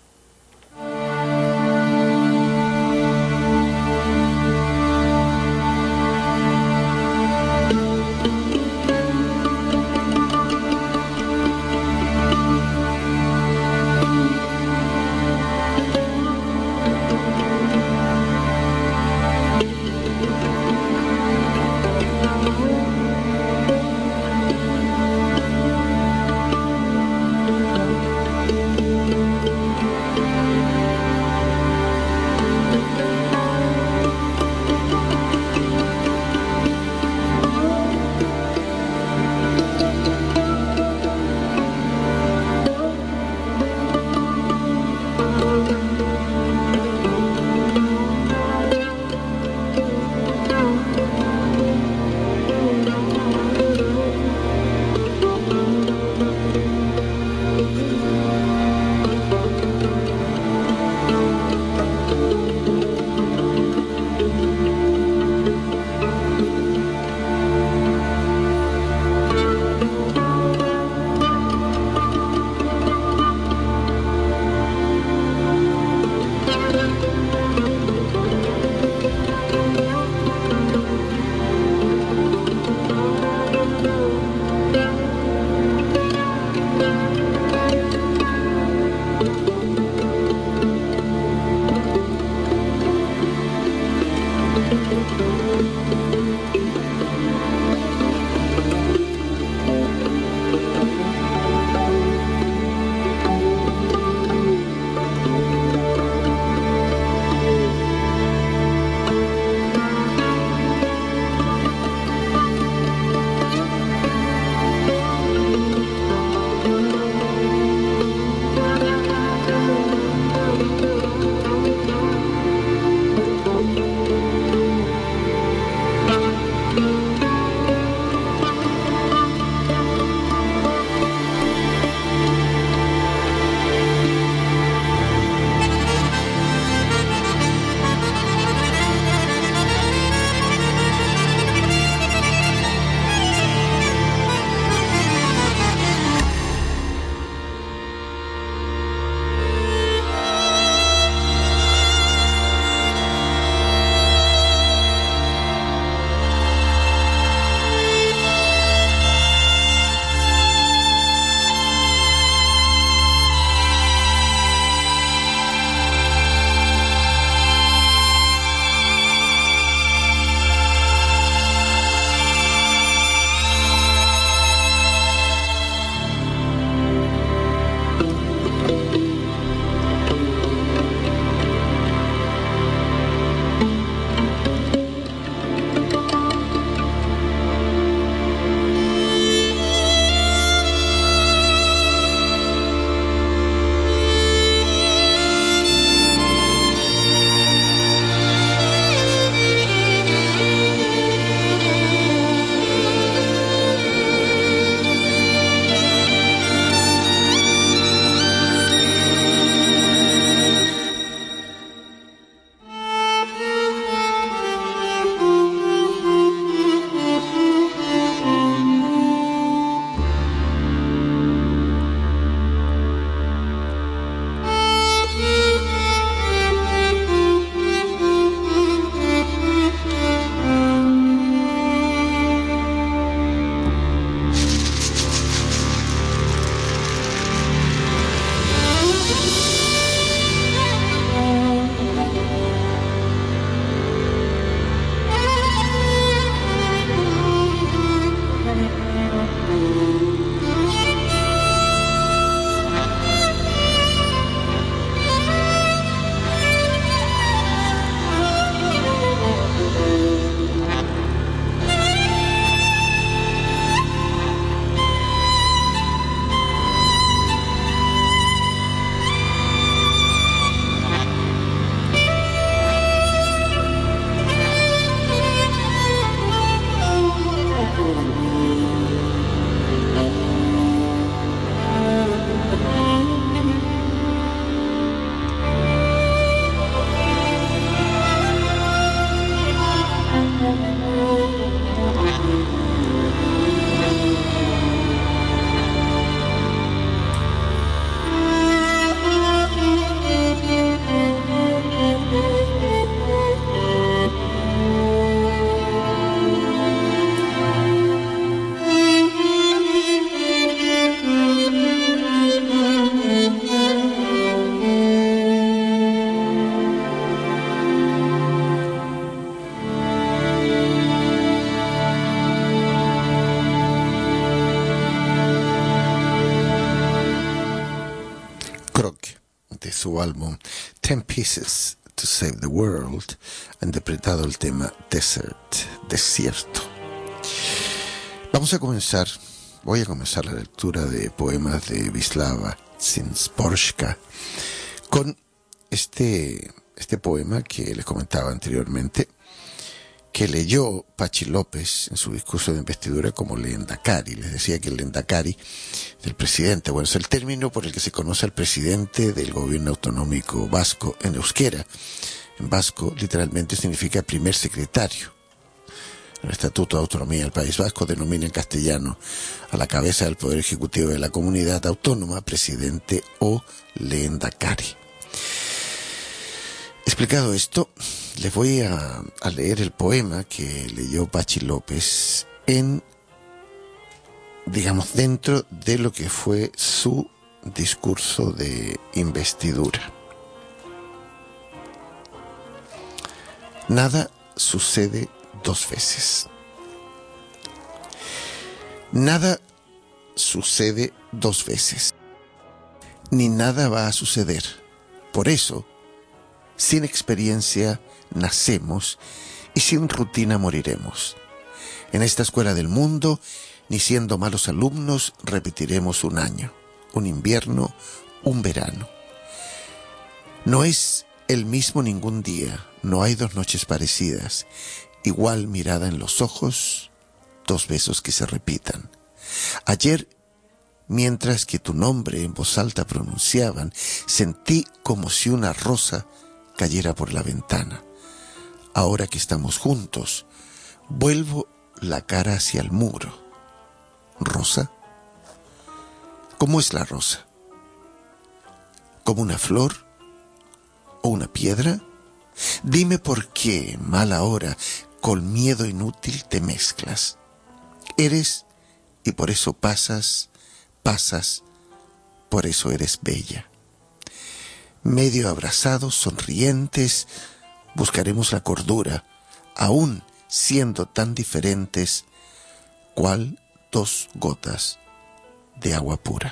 su álbum 10 Pieces to Save the World, ha interpretado el tema Desert, desierto. Voy a comenzar la lectura de poemas de Wisława Szymborska con este poema que les comentaba anteriormente, que leyó Patxi López en su discurso de investidura como lehendakari. Les decía que el lehendakari del presidente, bueno, es el término por el que se conoce al presidente del gobierno autonómico vasco en euskera. En vasco literalmente significa primer secretario. El Estatuto de Autonomía del País Vasco denomina en castellano a la cabeza del Poder Ejecutivo de la comunidad autónoma presidente o lehendakari. Explicado esto, les voy a leer el poema que leyó Patxi López dentro de lo que fue su discurso de investidura. Nada sucede dos veces. Nada sucede dos veces. Ni nada va a suceder. Por eso, sin experiencia nacemos y sin rutina moriremos. En esta escuela del mundo, ni siendo malos alumnos, repetiremos un año, un invierno, un verano. No es el mismo ningún día, no hay dos noches parecidas, igual mirada en los ojos, dos besos que se repitan. Ayer, mientras que tu nombre en voz alta pronunciaban, sentí como si una rosa cayera por la ventana. Ahora que estamos juntos, vuelvo la cara hacia el muro. ¿Rosa? ¿Cómo es la rosa? ¿Como una flor? ¿O una piedra? Dime por qué, mala hora, con miedo inútil te mezclas. Eres, y por eso pasas, por eso eres bella. Medio abrazados, sonrientes, buscaremos la cordura, aún siendo tan diferentes, cual dos gotas de agua pura.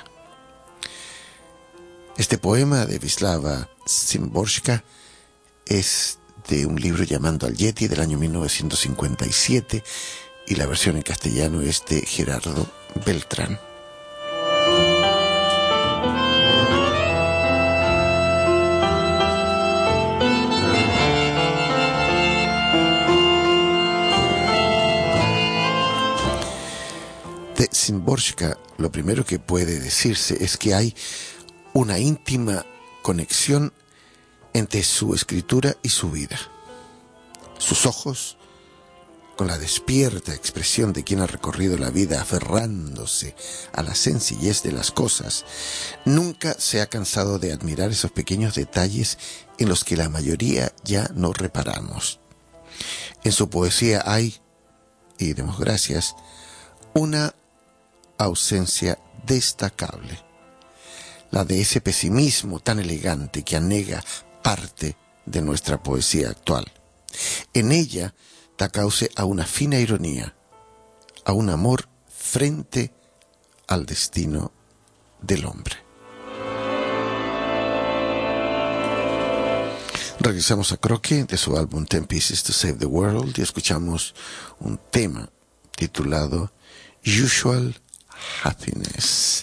Este poema de Wisława Szymborska es de un libro llamado Al Yeti del año 1957 y la versión en castellano es de Gerardo Beltrán. De Szymborska, lo primero que puede decirse es que hay una íntima conexión entre su escritura y su vida. Sus ojos, con la despierta expresión de quien ha recorrido la vida aferrándose a la sencillez de las cosas, nunca se ha cansado de admirar esos pequeños detalles en los que la mayoría ya no reparamos. En su poesía hay, y demos gracias, una ausencia destacable, la de ese pesimismo tan elegante que anega parte de nuestra poesía actual. En ella da cauce a una fina ironía, a un amor frente al destino del hombre. Regresamos a Croque de su álbum 10 Pieces to Save the World y escuchamos un tema titulado Usual Happiness.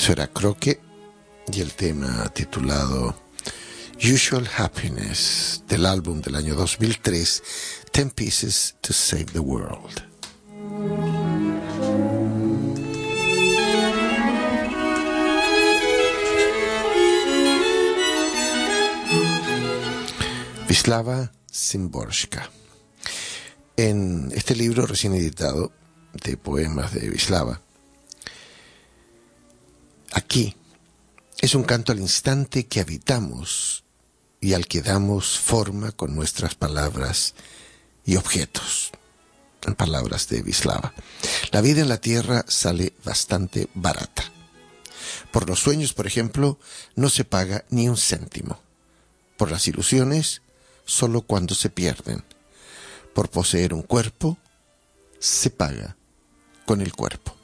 Eso era Croque y el tema titulado Usual Happiness del álbum del año 2003, 10 Pieces to Save the World. Wisława Szymborska. En este libro recién editado de poemas de Wisława, aquí es un canto al instante que habitamos y al que damos forma con nuestras palabras y objetos. En palabras de Wisława, la vida en la tierra sale bastante barata. Por los sueños, por ejemplo, no se paga ni un céntimo. Por las ilusiones, solo cuando se pierden. Por poseer un cuerpo, se paga con el cuerpo.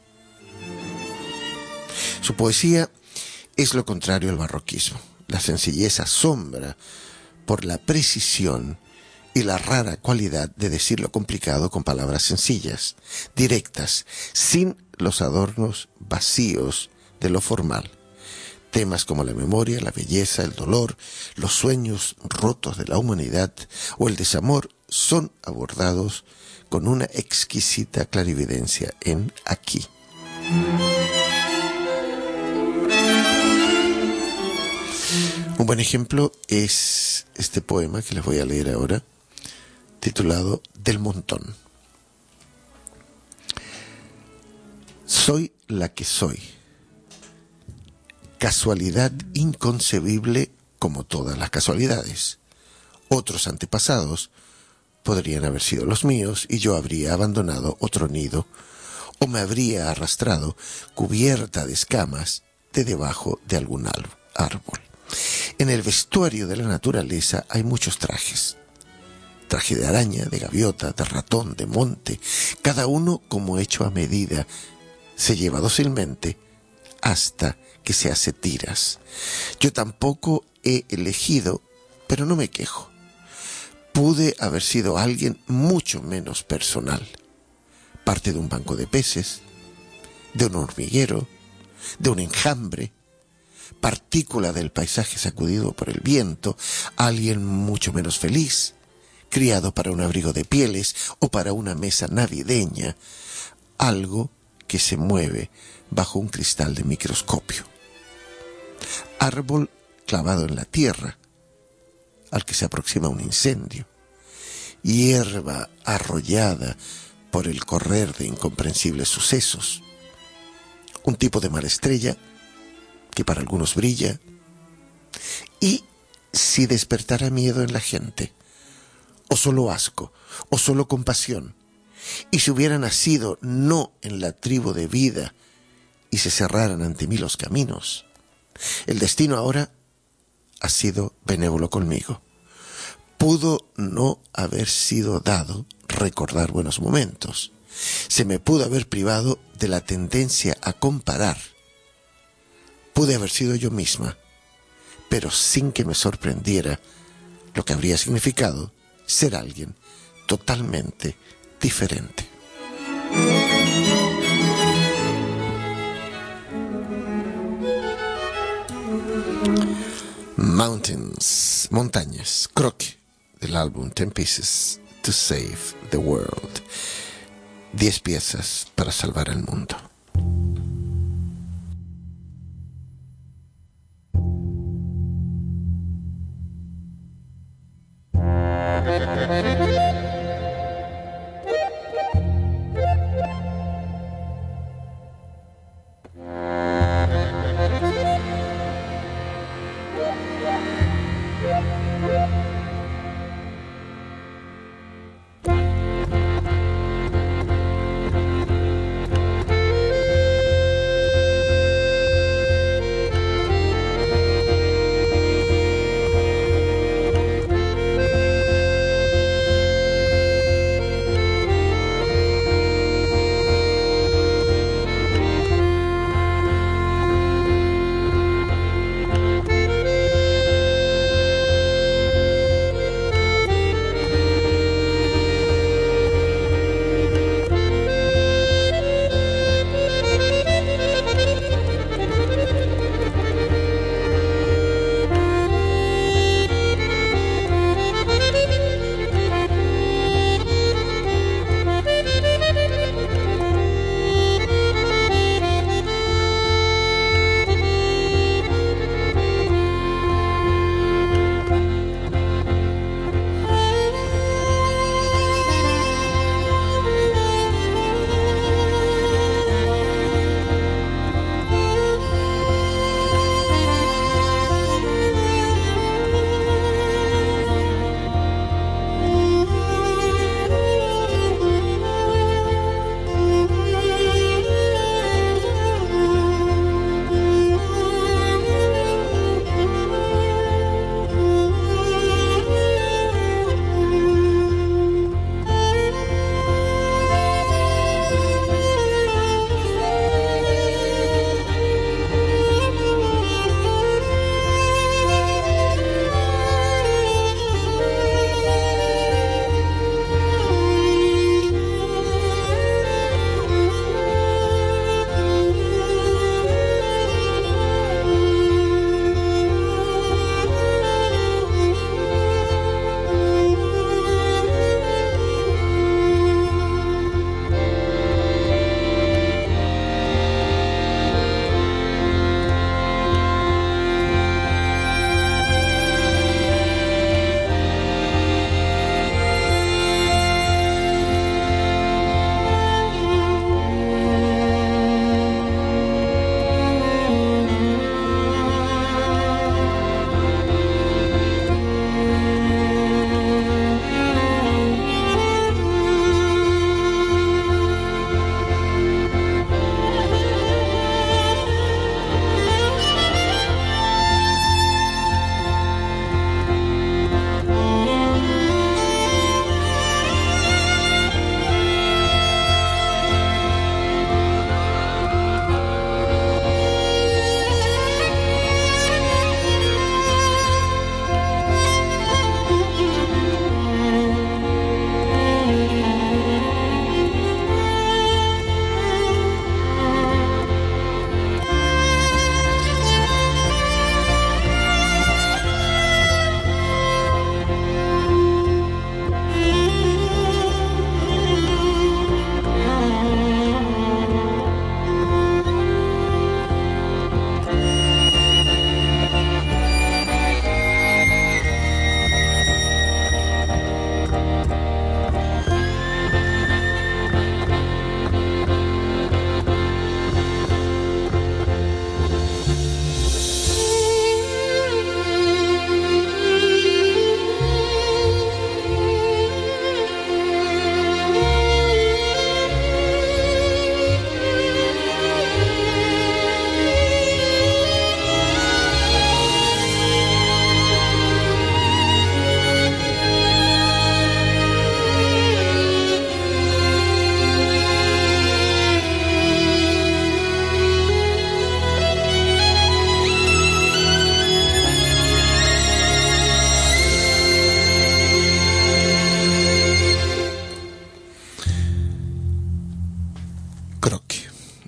Su poesía es lo contrario al barroquismo. La sencillez asombra por la precisión y la rara cualidad de decir lo complicado con palabras sencillas, directas, sin los adornos vacíos de lo formal. Temas como la memoria, la belleza, el dolor, los sueños rotos de la humanidad o el desamor son abordados con una exquisita clarividencia en Aquí. Un buen ejemplo es este poema que les voy a leer ahora, titulado Del montón. Soy la que soy. Casualidad inconcebible como todas las casualidades. Otros antepasados podrían haber sido los míos y yo habría abandonado otro nido o me habría arrastrado cubierta de escamas de debajo de algún árbol. En el vestuario de la naturaleza hay muchos trajes. Traje de araña, de gaviota, de ratón, de monte, cada uno como hecho a medida, se lleva dócilmente hasta que se hace tiras. Yo tampoco he elegido, pero no me quejo. Pude haber sido alguien mucho menos personal. Parte de un banco de peces, de un hormiguero, de un enjambre, partícula del paisaje sacudido por el viento, alguien mucho menos feliz, criado para un abrigo de pieles o para una mesa navideña, algo que se mueve bajo un cristal de microscopio. Árbol clavado en la tierra, al que se aproxima un incendio. Hierba arrollada por el correr de incomprensibles sucesos. Un tipo de mar estrella que para algunos brilla. Y si despertara miedo en la gente, o solo asco, o solo compasión, y si hubiera nacido no en la tribu de vida y se cerraran ante mí los caminos, el destino ahora ha sido benévolo conmigo. Pudo no haber sido dado recordar buenos momentos. Se me pudo haber privado de la tendencia a comparar. Pude haber sido yo misma, pero sin que me sorprendiera lo que habría significado ser alguien totalmente diferente. Mountains, montañas, Croque, del álbum 10 Pieces to Save the World. 10 piezas para salvar el mundo.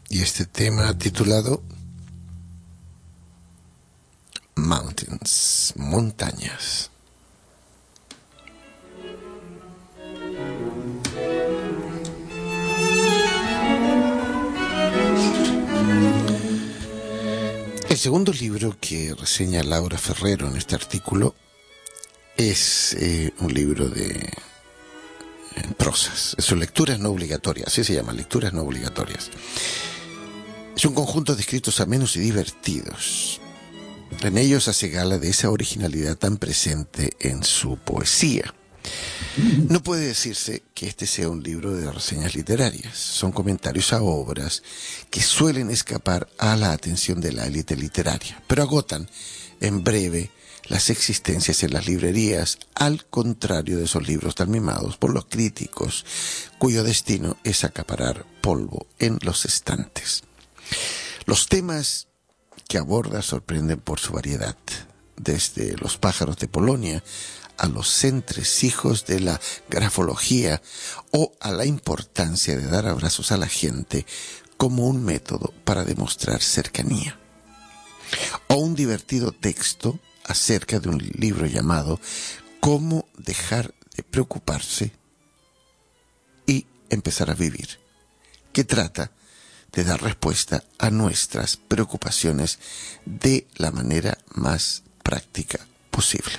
Y este tema titulado Mountains, montañas. El segundo libro que reseña Laura Ferrero en este artículo es un libro en prosas. Son lecturas no obligatorias, así se llama, lecturas no obligatorias. Es un conjunto de escritos amenos y divertidos. En ellos hace gala de esa originalidad tan presente en su poesía. No puede decirse que este sea un libro de reseñas literarias. Son comentarios a obras que suelen escapar a la atención de la élite literaria, pero agotan en breve las existencias en las librerías, al contrario de esos libros tan mimados por los críticos, cuyo destino es acaparar polvo en los estantes. Los temas que aborda sorprenden por su variedad, desde los pájaros de Polonia a los entresijos de la grafología o a la importancia de dar abrazos a la gente como un método para demostrar cercanía. O un divertido texto acerca de un libro llamado Cómo dejar de preocuparse y empezar a vivir, que trata de dar respuesta a nuestras preocupaciones de la manera más práctica posible.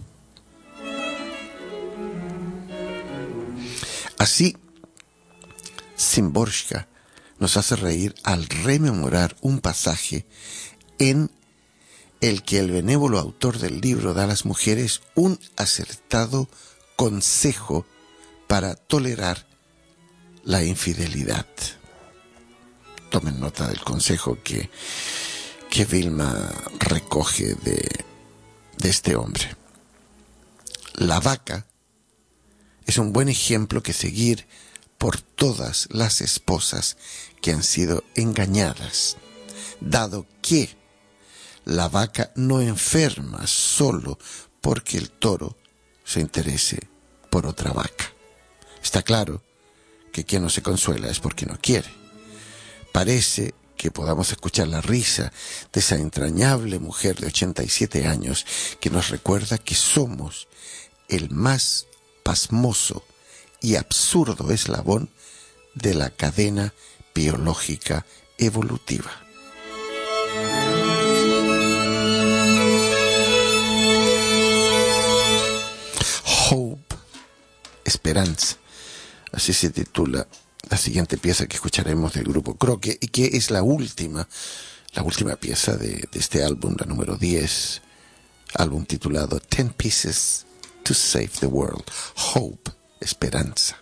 Así, Szymborska nos hace reír al rememorar un pasaje en el que el benévolo autor del libro da a las mujeres un acertado consejo para tolerar la infidelidad. Tomen nota del consejo que Vilma recoge de este hombre. La vaca es un buen ejemplo que seguir por todas las esposas que han sido engañadas, dado que la vaca no enferma solo porque el toro se interese por otra vaca. Está claro que quien no se consuela es porque no quiere. Parece que podamos escuchar la risa de esa entrañable mujer de 87 años que nos recuerda que somos el más pasmoso y absurdo eslabón de la cadena biológica evolutiva. Hope, esperanza, así se titula la siguiente pieza que escucharemos del grupo Croque, y que es la última pieza de este álbum, la número 10, álbum titulado 10 Pieces to Save the World. Hope, esperanza.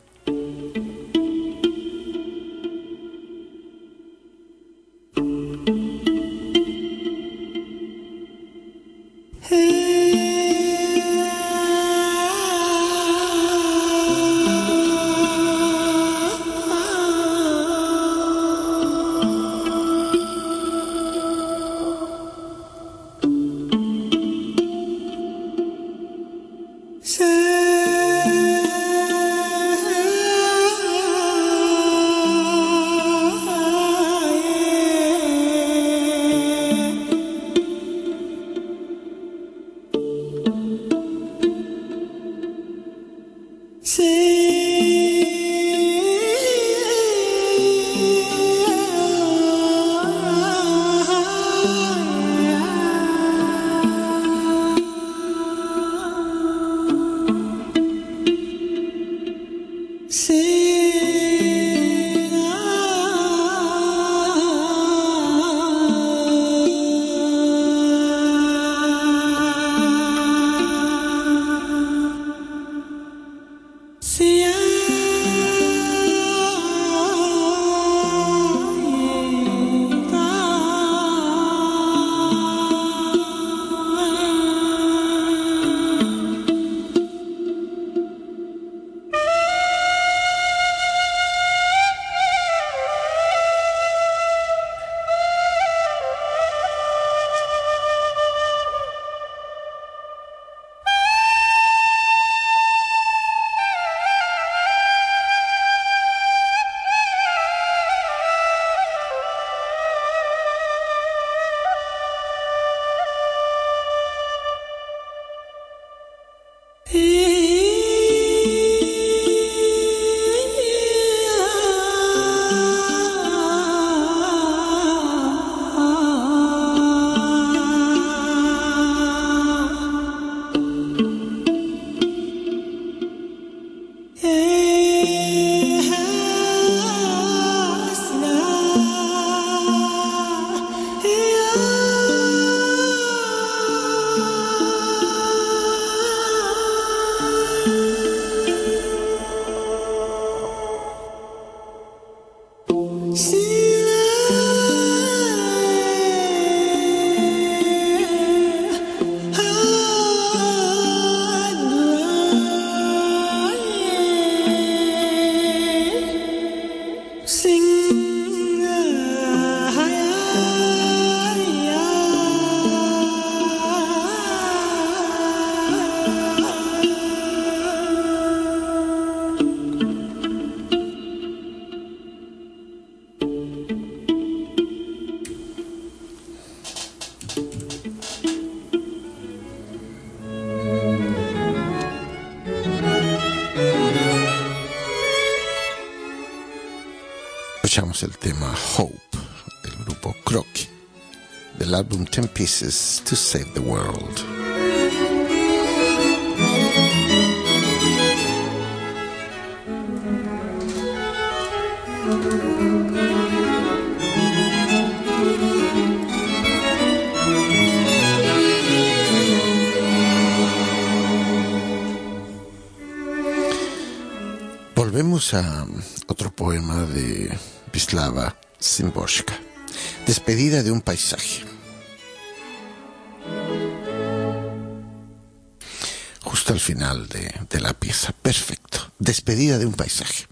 Say
Escuchamos el tema Hope del grupo Croquis del álbum 10 Pieces to Save the World. Volvemos a otro poema de Wisława Szymborska, Despedida de un paisaje. Justo al final de la pieza, perfecto. Despedida de un paisaje.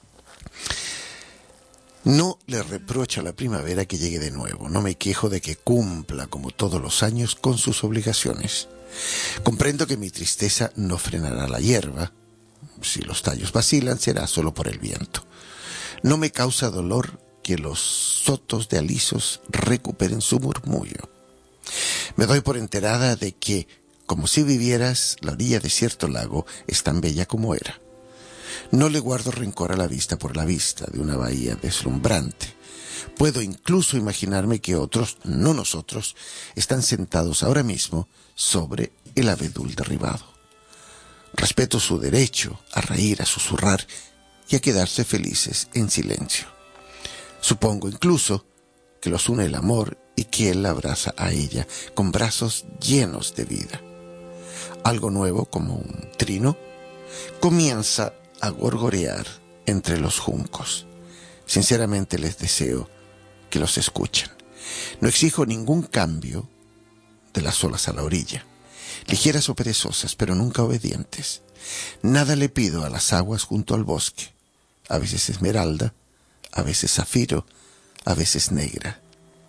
No le reprocho a la primavera que llegue de nuevo. No me quejo de que cumpla, como todos los años, con sus obligaciones. Comprendo que mi tristeza no frenará la hierba. Si los tallos vacilan, será solo por el viento. No me causa dolor que los sotos de alisos recuperen su murmullo. Me doy por enterada de que, como si vivieras, la orilla de cierto lago es tan bella como era. No le guardo rencor a la vista por la vista de una bahía deslumbrante. Puedo incluso imaginarme que otros, no nosotros, están sentados ahora mismo sobre el abedul derribado. Respeto su derecho a reír, a susurrar y a quedarse felices en silencio. Supongo incluso que los une el amor y que él la abraza a ella con brazos llenos de vida. Algo nuevo, como un trino, comienza a gorgorear entre los juncos. Sinceramente les deseo que los escuchen. No exijo ningún cambio de las olas a la orilla, ligeras o perezosas, pero nunca obedientes. Nada le pido a las aguas junto al bosque, a veces esmeralda, a veces zafiro, a veces negra.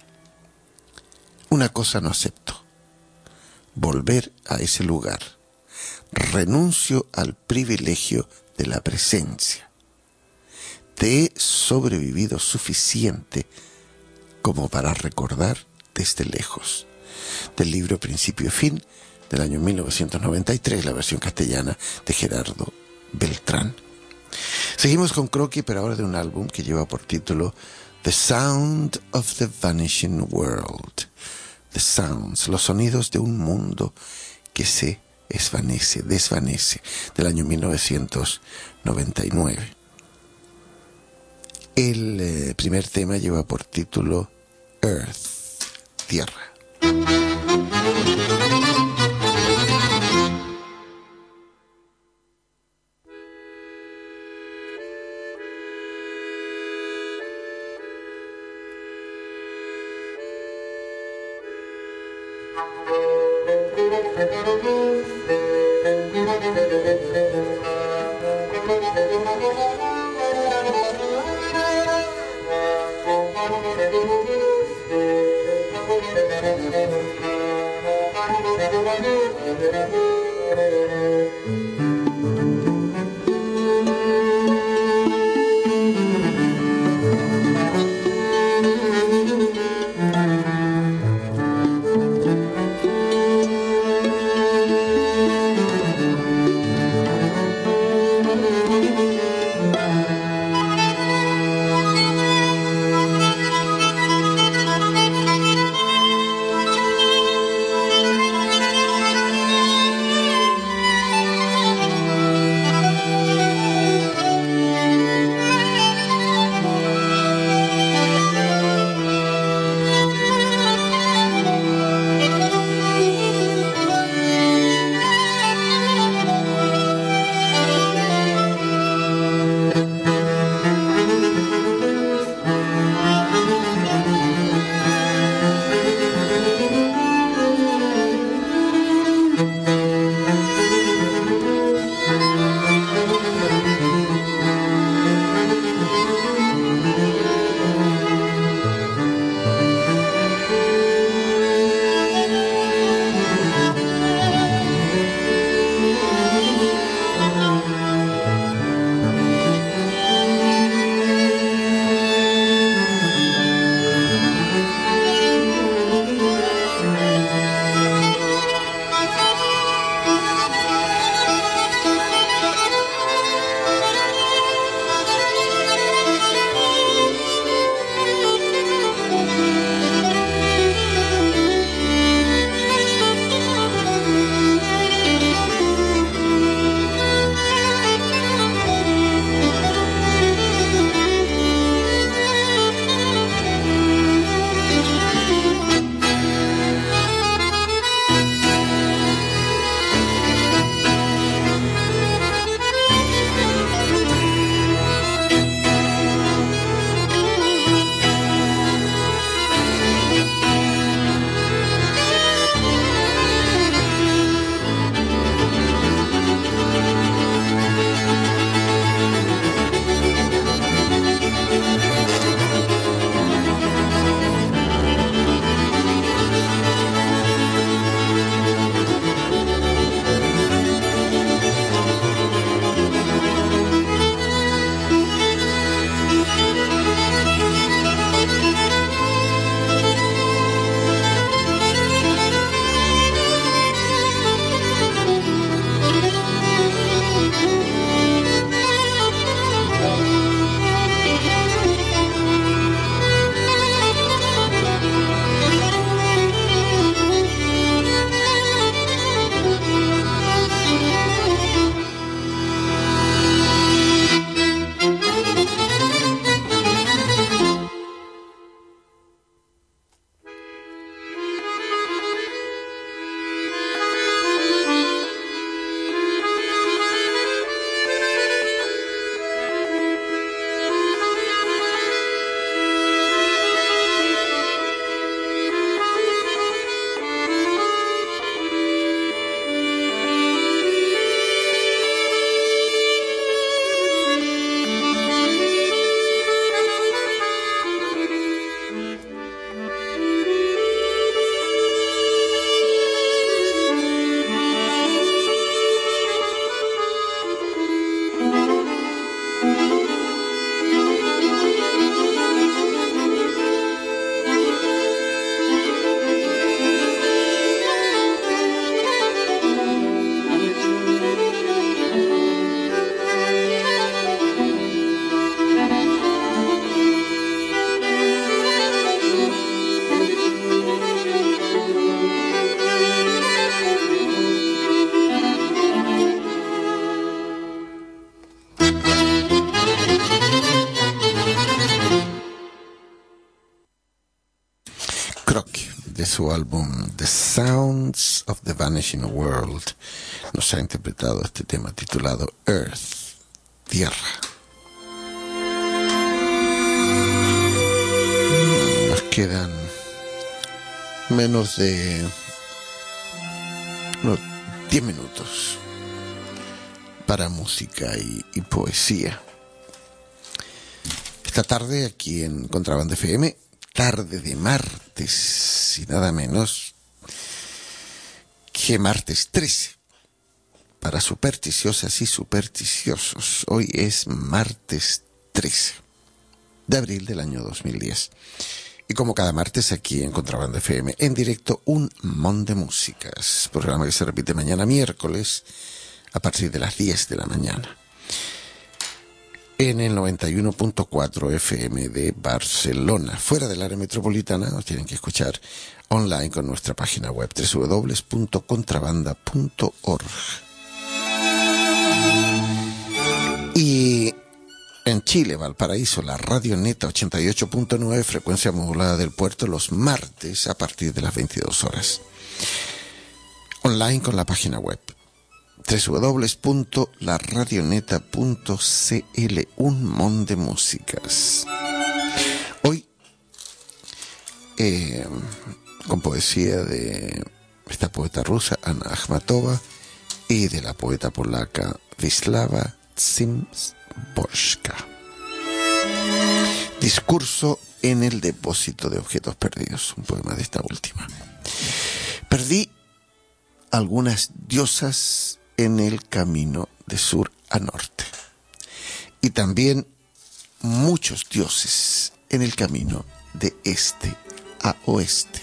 Una cosa no acepto: volver a ese lugar. Renuncio al privilegio de la presencia. Te he sobrevivido suficiente como para recordar desde lejos. Del libro Principio y Fin, del año 1993, la versión castellana de Gerardo Beltrán. Seguimos con Croquis, pero ahora de un álbum que lleva por título The Sound of the Vanishing World. The Sounds, los sonidos de un mundo que se desvanece, del año 1999. El primer tema lleva por título Earth, Tierra. Croce, de su álbum The Sounds of the Vanishing World, nos ha interpretado este tema titulado Earth, Tierra. Nos quedan menos de unos 10 minutos para música y poesía. Esta tarde aquí en Contrabanda FM, tarde de martes y nada menos que martes 13 para supersticiosas y supersticiosos. Hoy es martes 13 de abril del año 2010 y como cada martes aquí en Contrabanda FM en directo un mon de músicas, programa que se repite mañana miércoles a partir de las 10 de la mañana en el 91.4 FM de Barcelona. Fuera del área metropolitana nos tienen que escuchar online con nuestra página web www.contrabanda.org. Y en Chile, Valparaíso, la Radio Neta 88.9, frecuencia modulada del puerto, los martes a partir de las 22 horas. Online con la página web www.laradioneta.cl, un mon de músicas. Hoy con poesía de esta poeta rusa Anna Akhmatova y de la poeta polaca Wisława Szymborska. Discurso en el depósito de objetos perdidos, un poema de esta última. Perdí algunas diosas en el camino de sur a norte y también muchos dioses en el camino de este a oeste.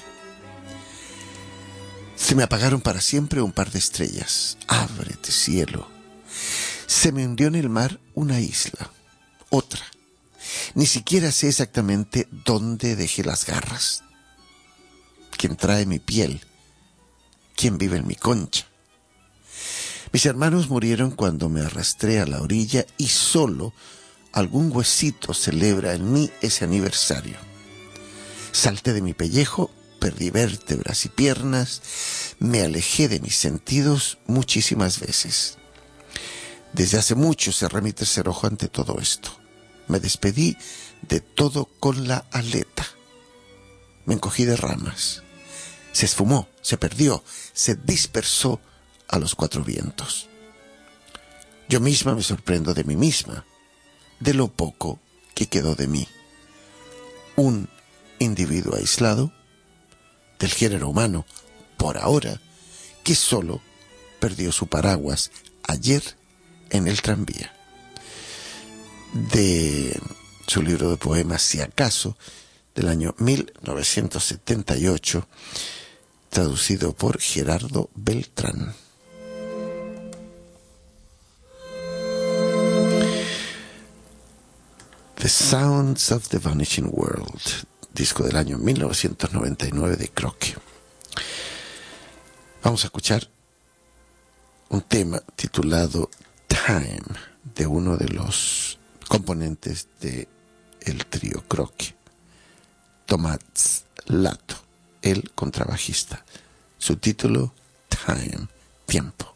Se me apagaron para siempre un par de estrellas. Ábrete, cielo. Se me hundió en el mar una isla, otra. Ni siquiera sé exactamente dónde dejé las garras. ¿Quién trae mi piel? ¿Quién vive en mi concha? Mis hermanos murieron cuando me arrastré a la orilla y solo algún huesito celebra en mí ese aniversario. Salté de mi pellejo, perdí vértebras y piernas, me alejé de mis sentidos muchísimas veces. Desde hace mucho cerré mi tercer ojo ante todo esto. Me despedí de todo con la aleta. Me encogí de ramas. Se esfumó, se perdió, se dispersó a los cuatro vientos. Yo misma me sorprendo de mí misma, de lo poco que quedó de mí. Un individuo aislado del género humano, por ahora, que solo perdió su paraguas ayer en el tranvía. De su libro de poemas, Si acaso, del año 1978, traducido por Gerardo Beltrán. The Sounds of the Vanishing World, disco del año 1999 de Croce. Vamos a escuchar un tema titulado Time, de uno de los componentes de el trío Croce, Tomás Lato, el contrabajista. Su título, Time, tiempo.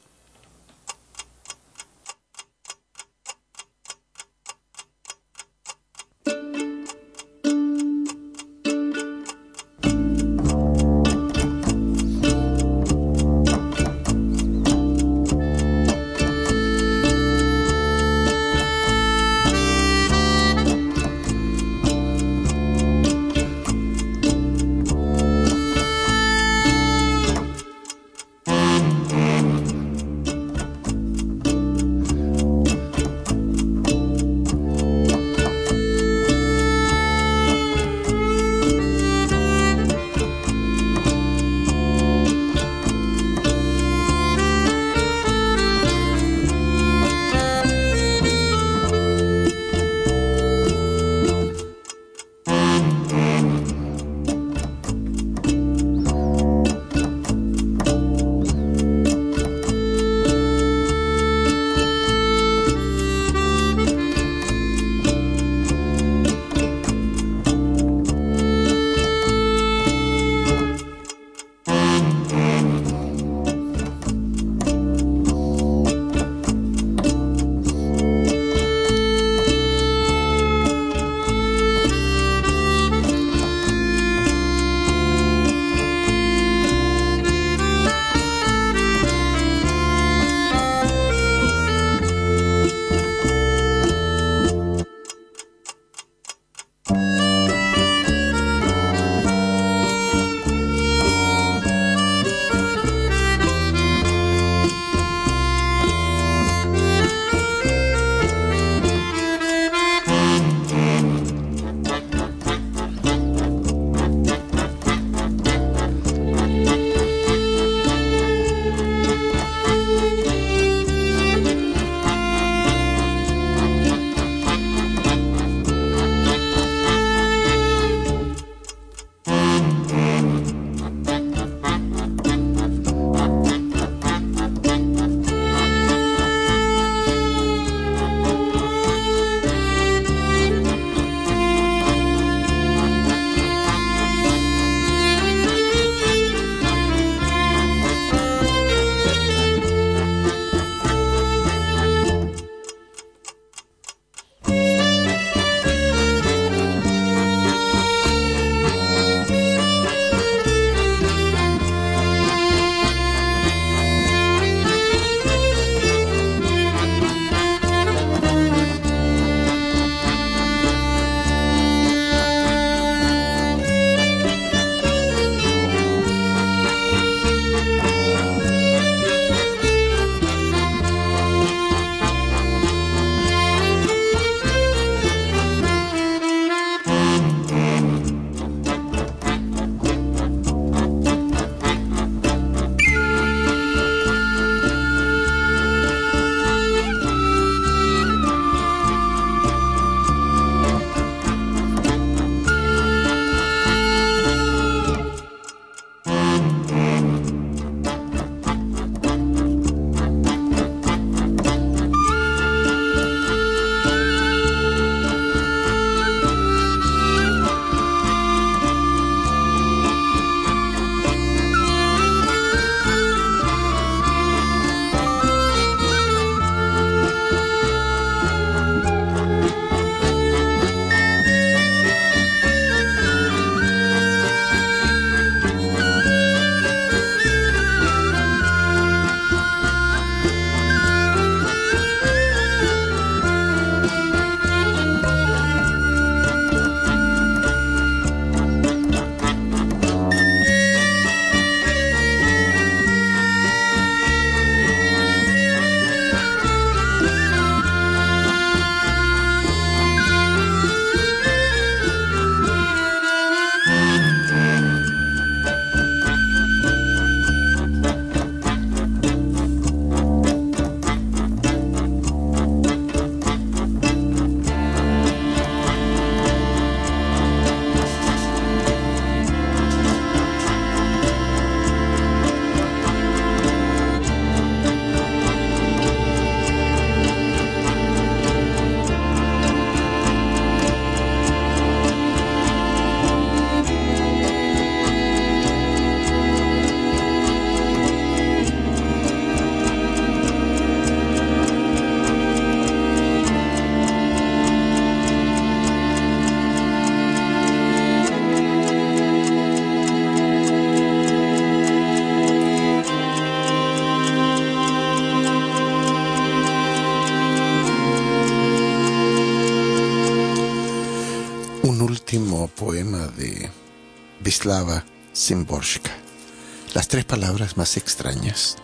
último poema de Wisława Szymborska. Las 3 palabras más extrañas.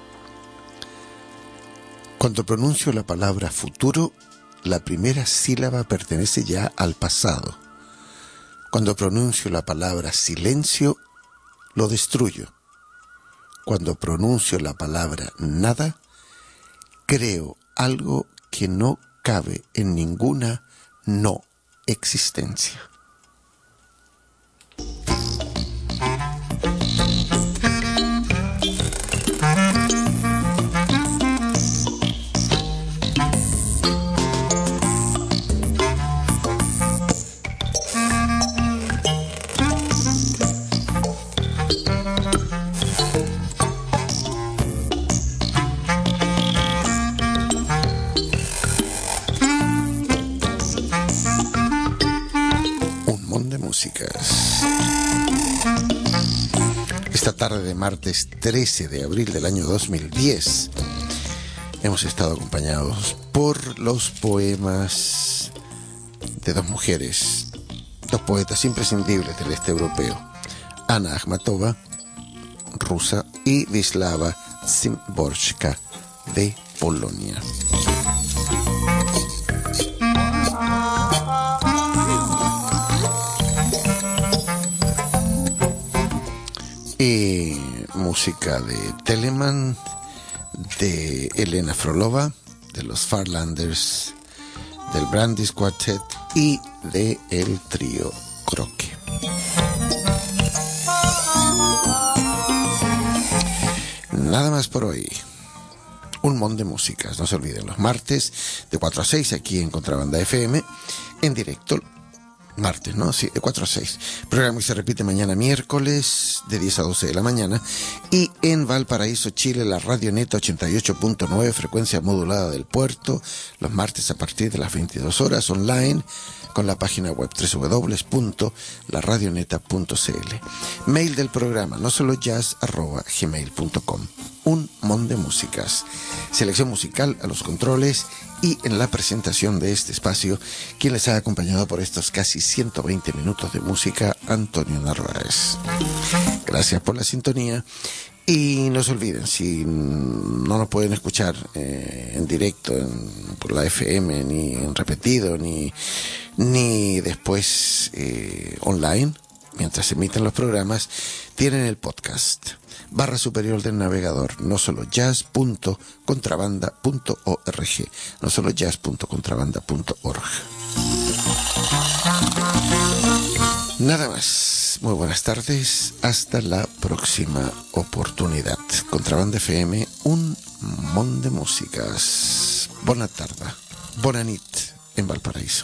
Cuando pronuncio la palabra futuro, la primera sílaba pertenece ya al pasado. Cuando pronuncio la palabra silencio, lo destruyo. Cuando pronuncio la palabra nada, creo algo que no cabe en ninguna no existencia. Esta tarde de martes 13 de abril del año 2010 hemos estado acompañados por los poemas de 2 mujeres, 2 poetas imprescindibles del este europeo, Anna Akhmatova, rusa, y Wisława Szymborska, de Polonia. Y música de Telemann, de Elena Frolova, de los Farlanders, del Brandis Quartet y de el trío Croque. Nada más por hoy. Un montón de músicas, no se olviden, los martes de 4 a 6 aquí en Contrabanda FM, en directo. Martes, ¿no? Sí, de 4 a 6. Programa que se repite mañana miércoles de 10 a 12 de la mañana. Y en Valparaíso, Chile, la Radio Neta 88.9, frecuencia modulada del puerto, los martes a partir de las 22 horas, online, con la página web www.laradioneta.cl. Mail del programa, no solo jazz@gmail.com. Un mon de músicas. Selección musical a los controles y en la presentación de este espacio, quien les ha acompañado por estos casi 120 minutos de música, Antonio Narváez. Gracias por la sintonía. Y no se olviden, si no nos pueden escuchar en directo por la FM, ni en repetido, ni después online, mientras se emiten los programas, tienen el podcast. Barra superior del navegador, no solo jazz.contrabanda.org, no solo jazz.contrabanda.org. Nada más. Muy buenas tardes. Hasta la próxima oportunidad. Contrabanda FM, un mon de músicas. Bona tarda. Bona nit en Valparaíso.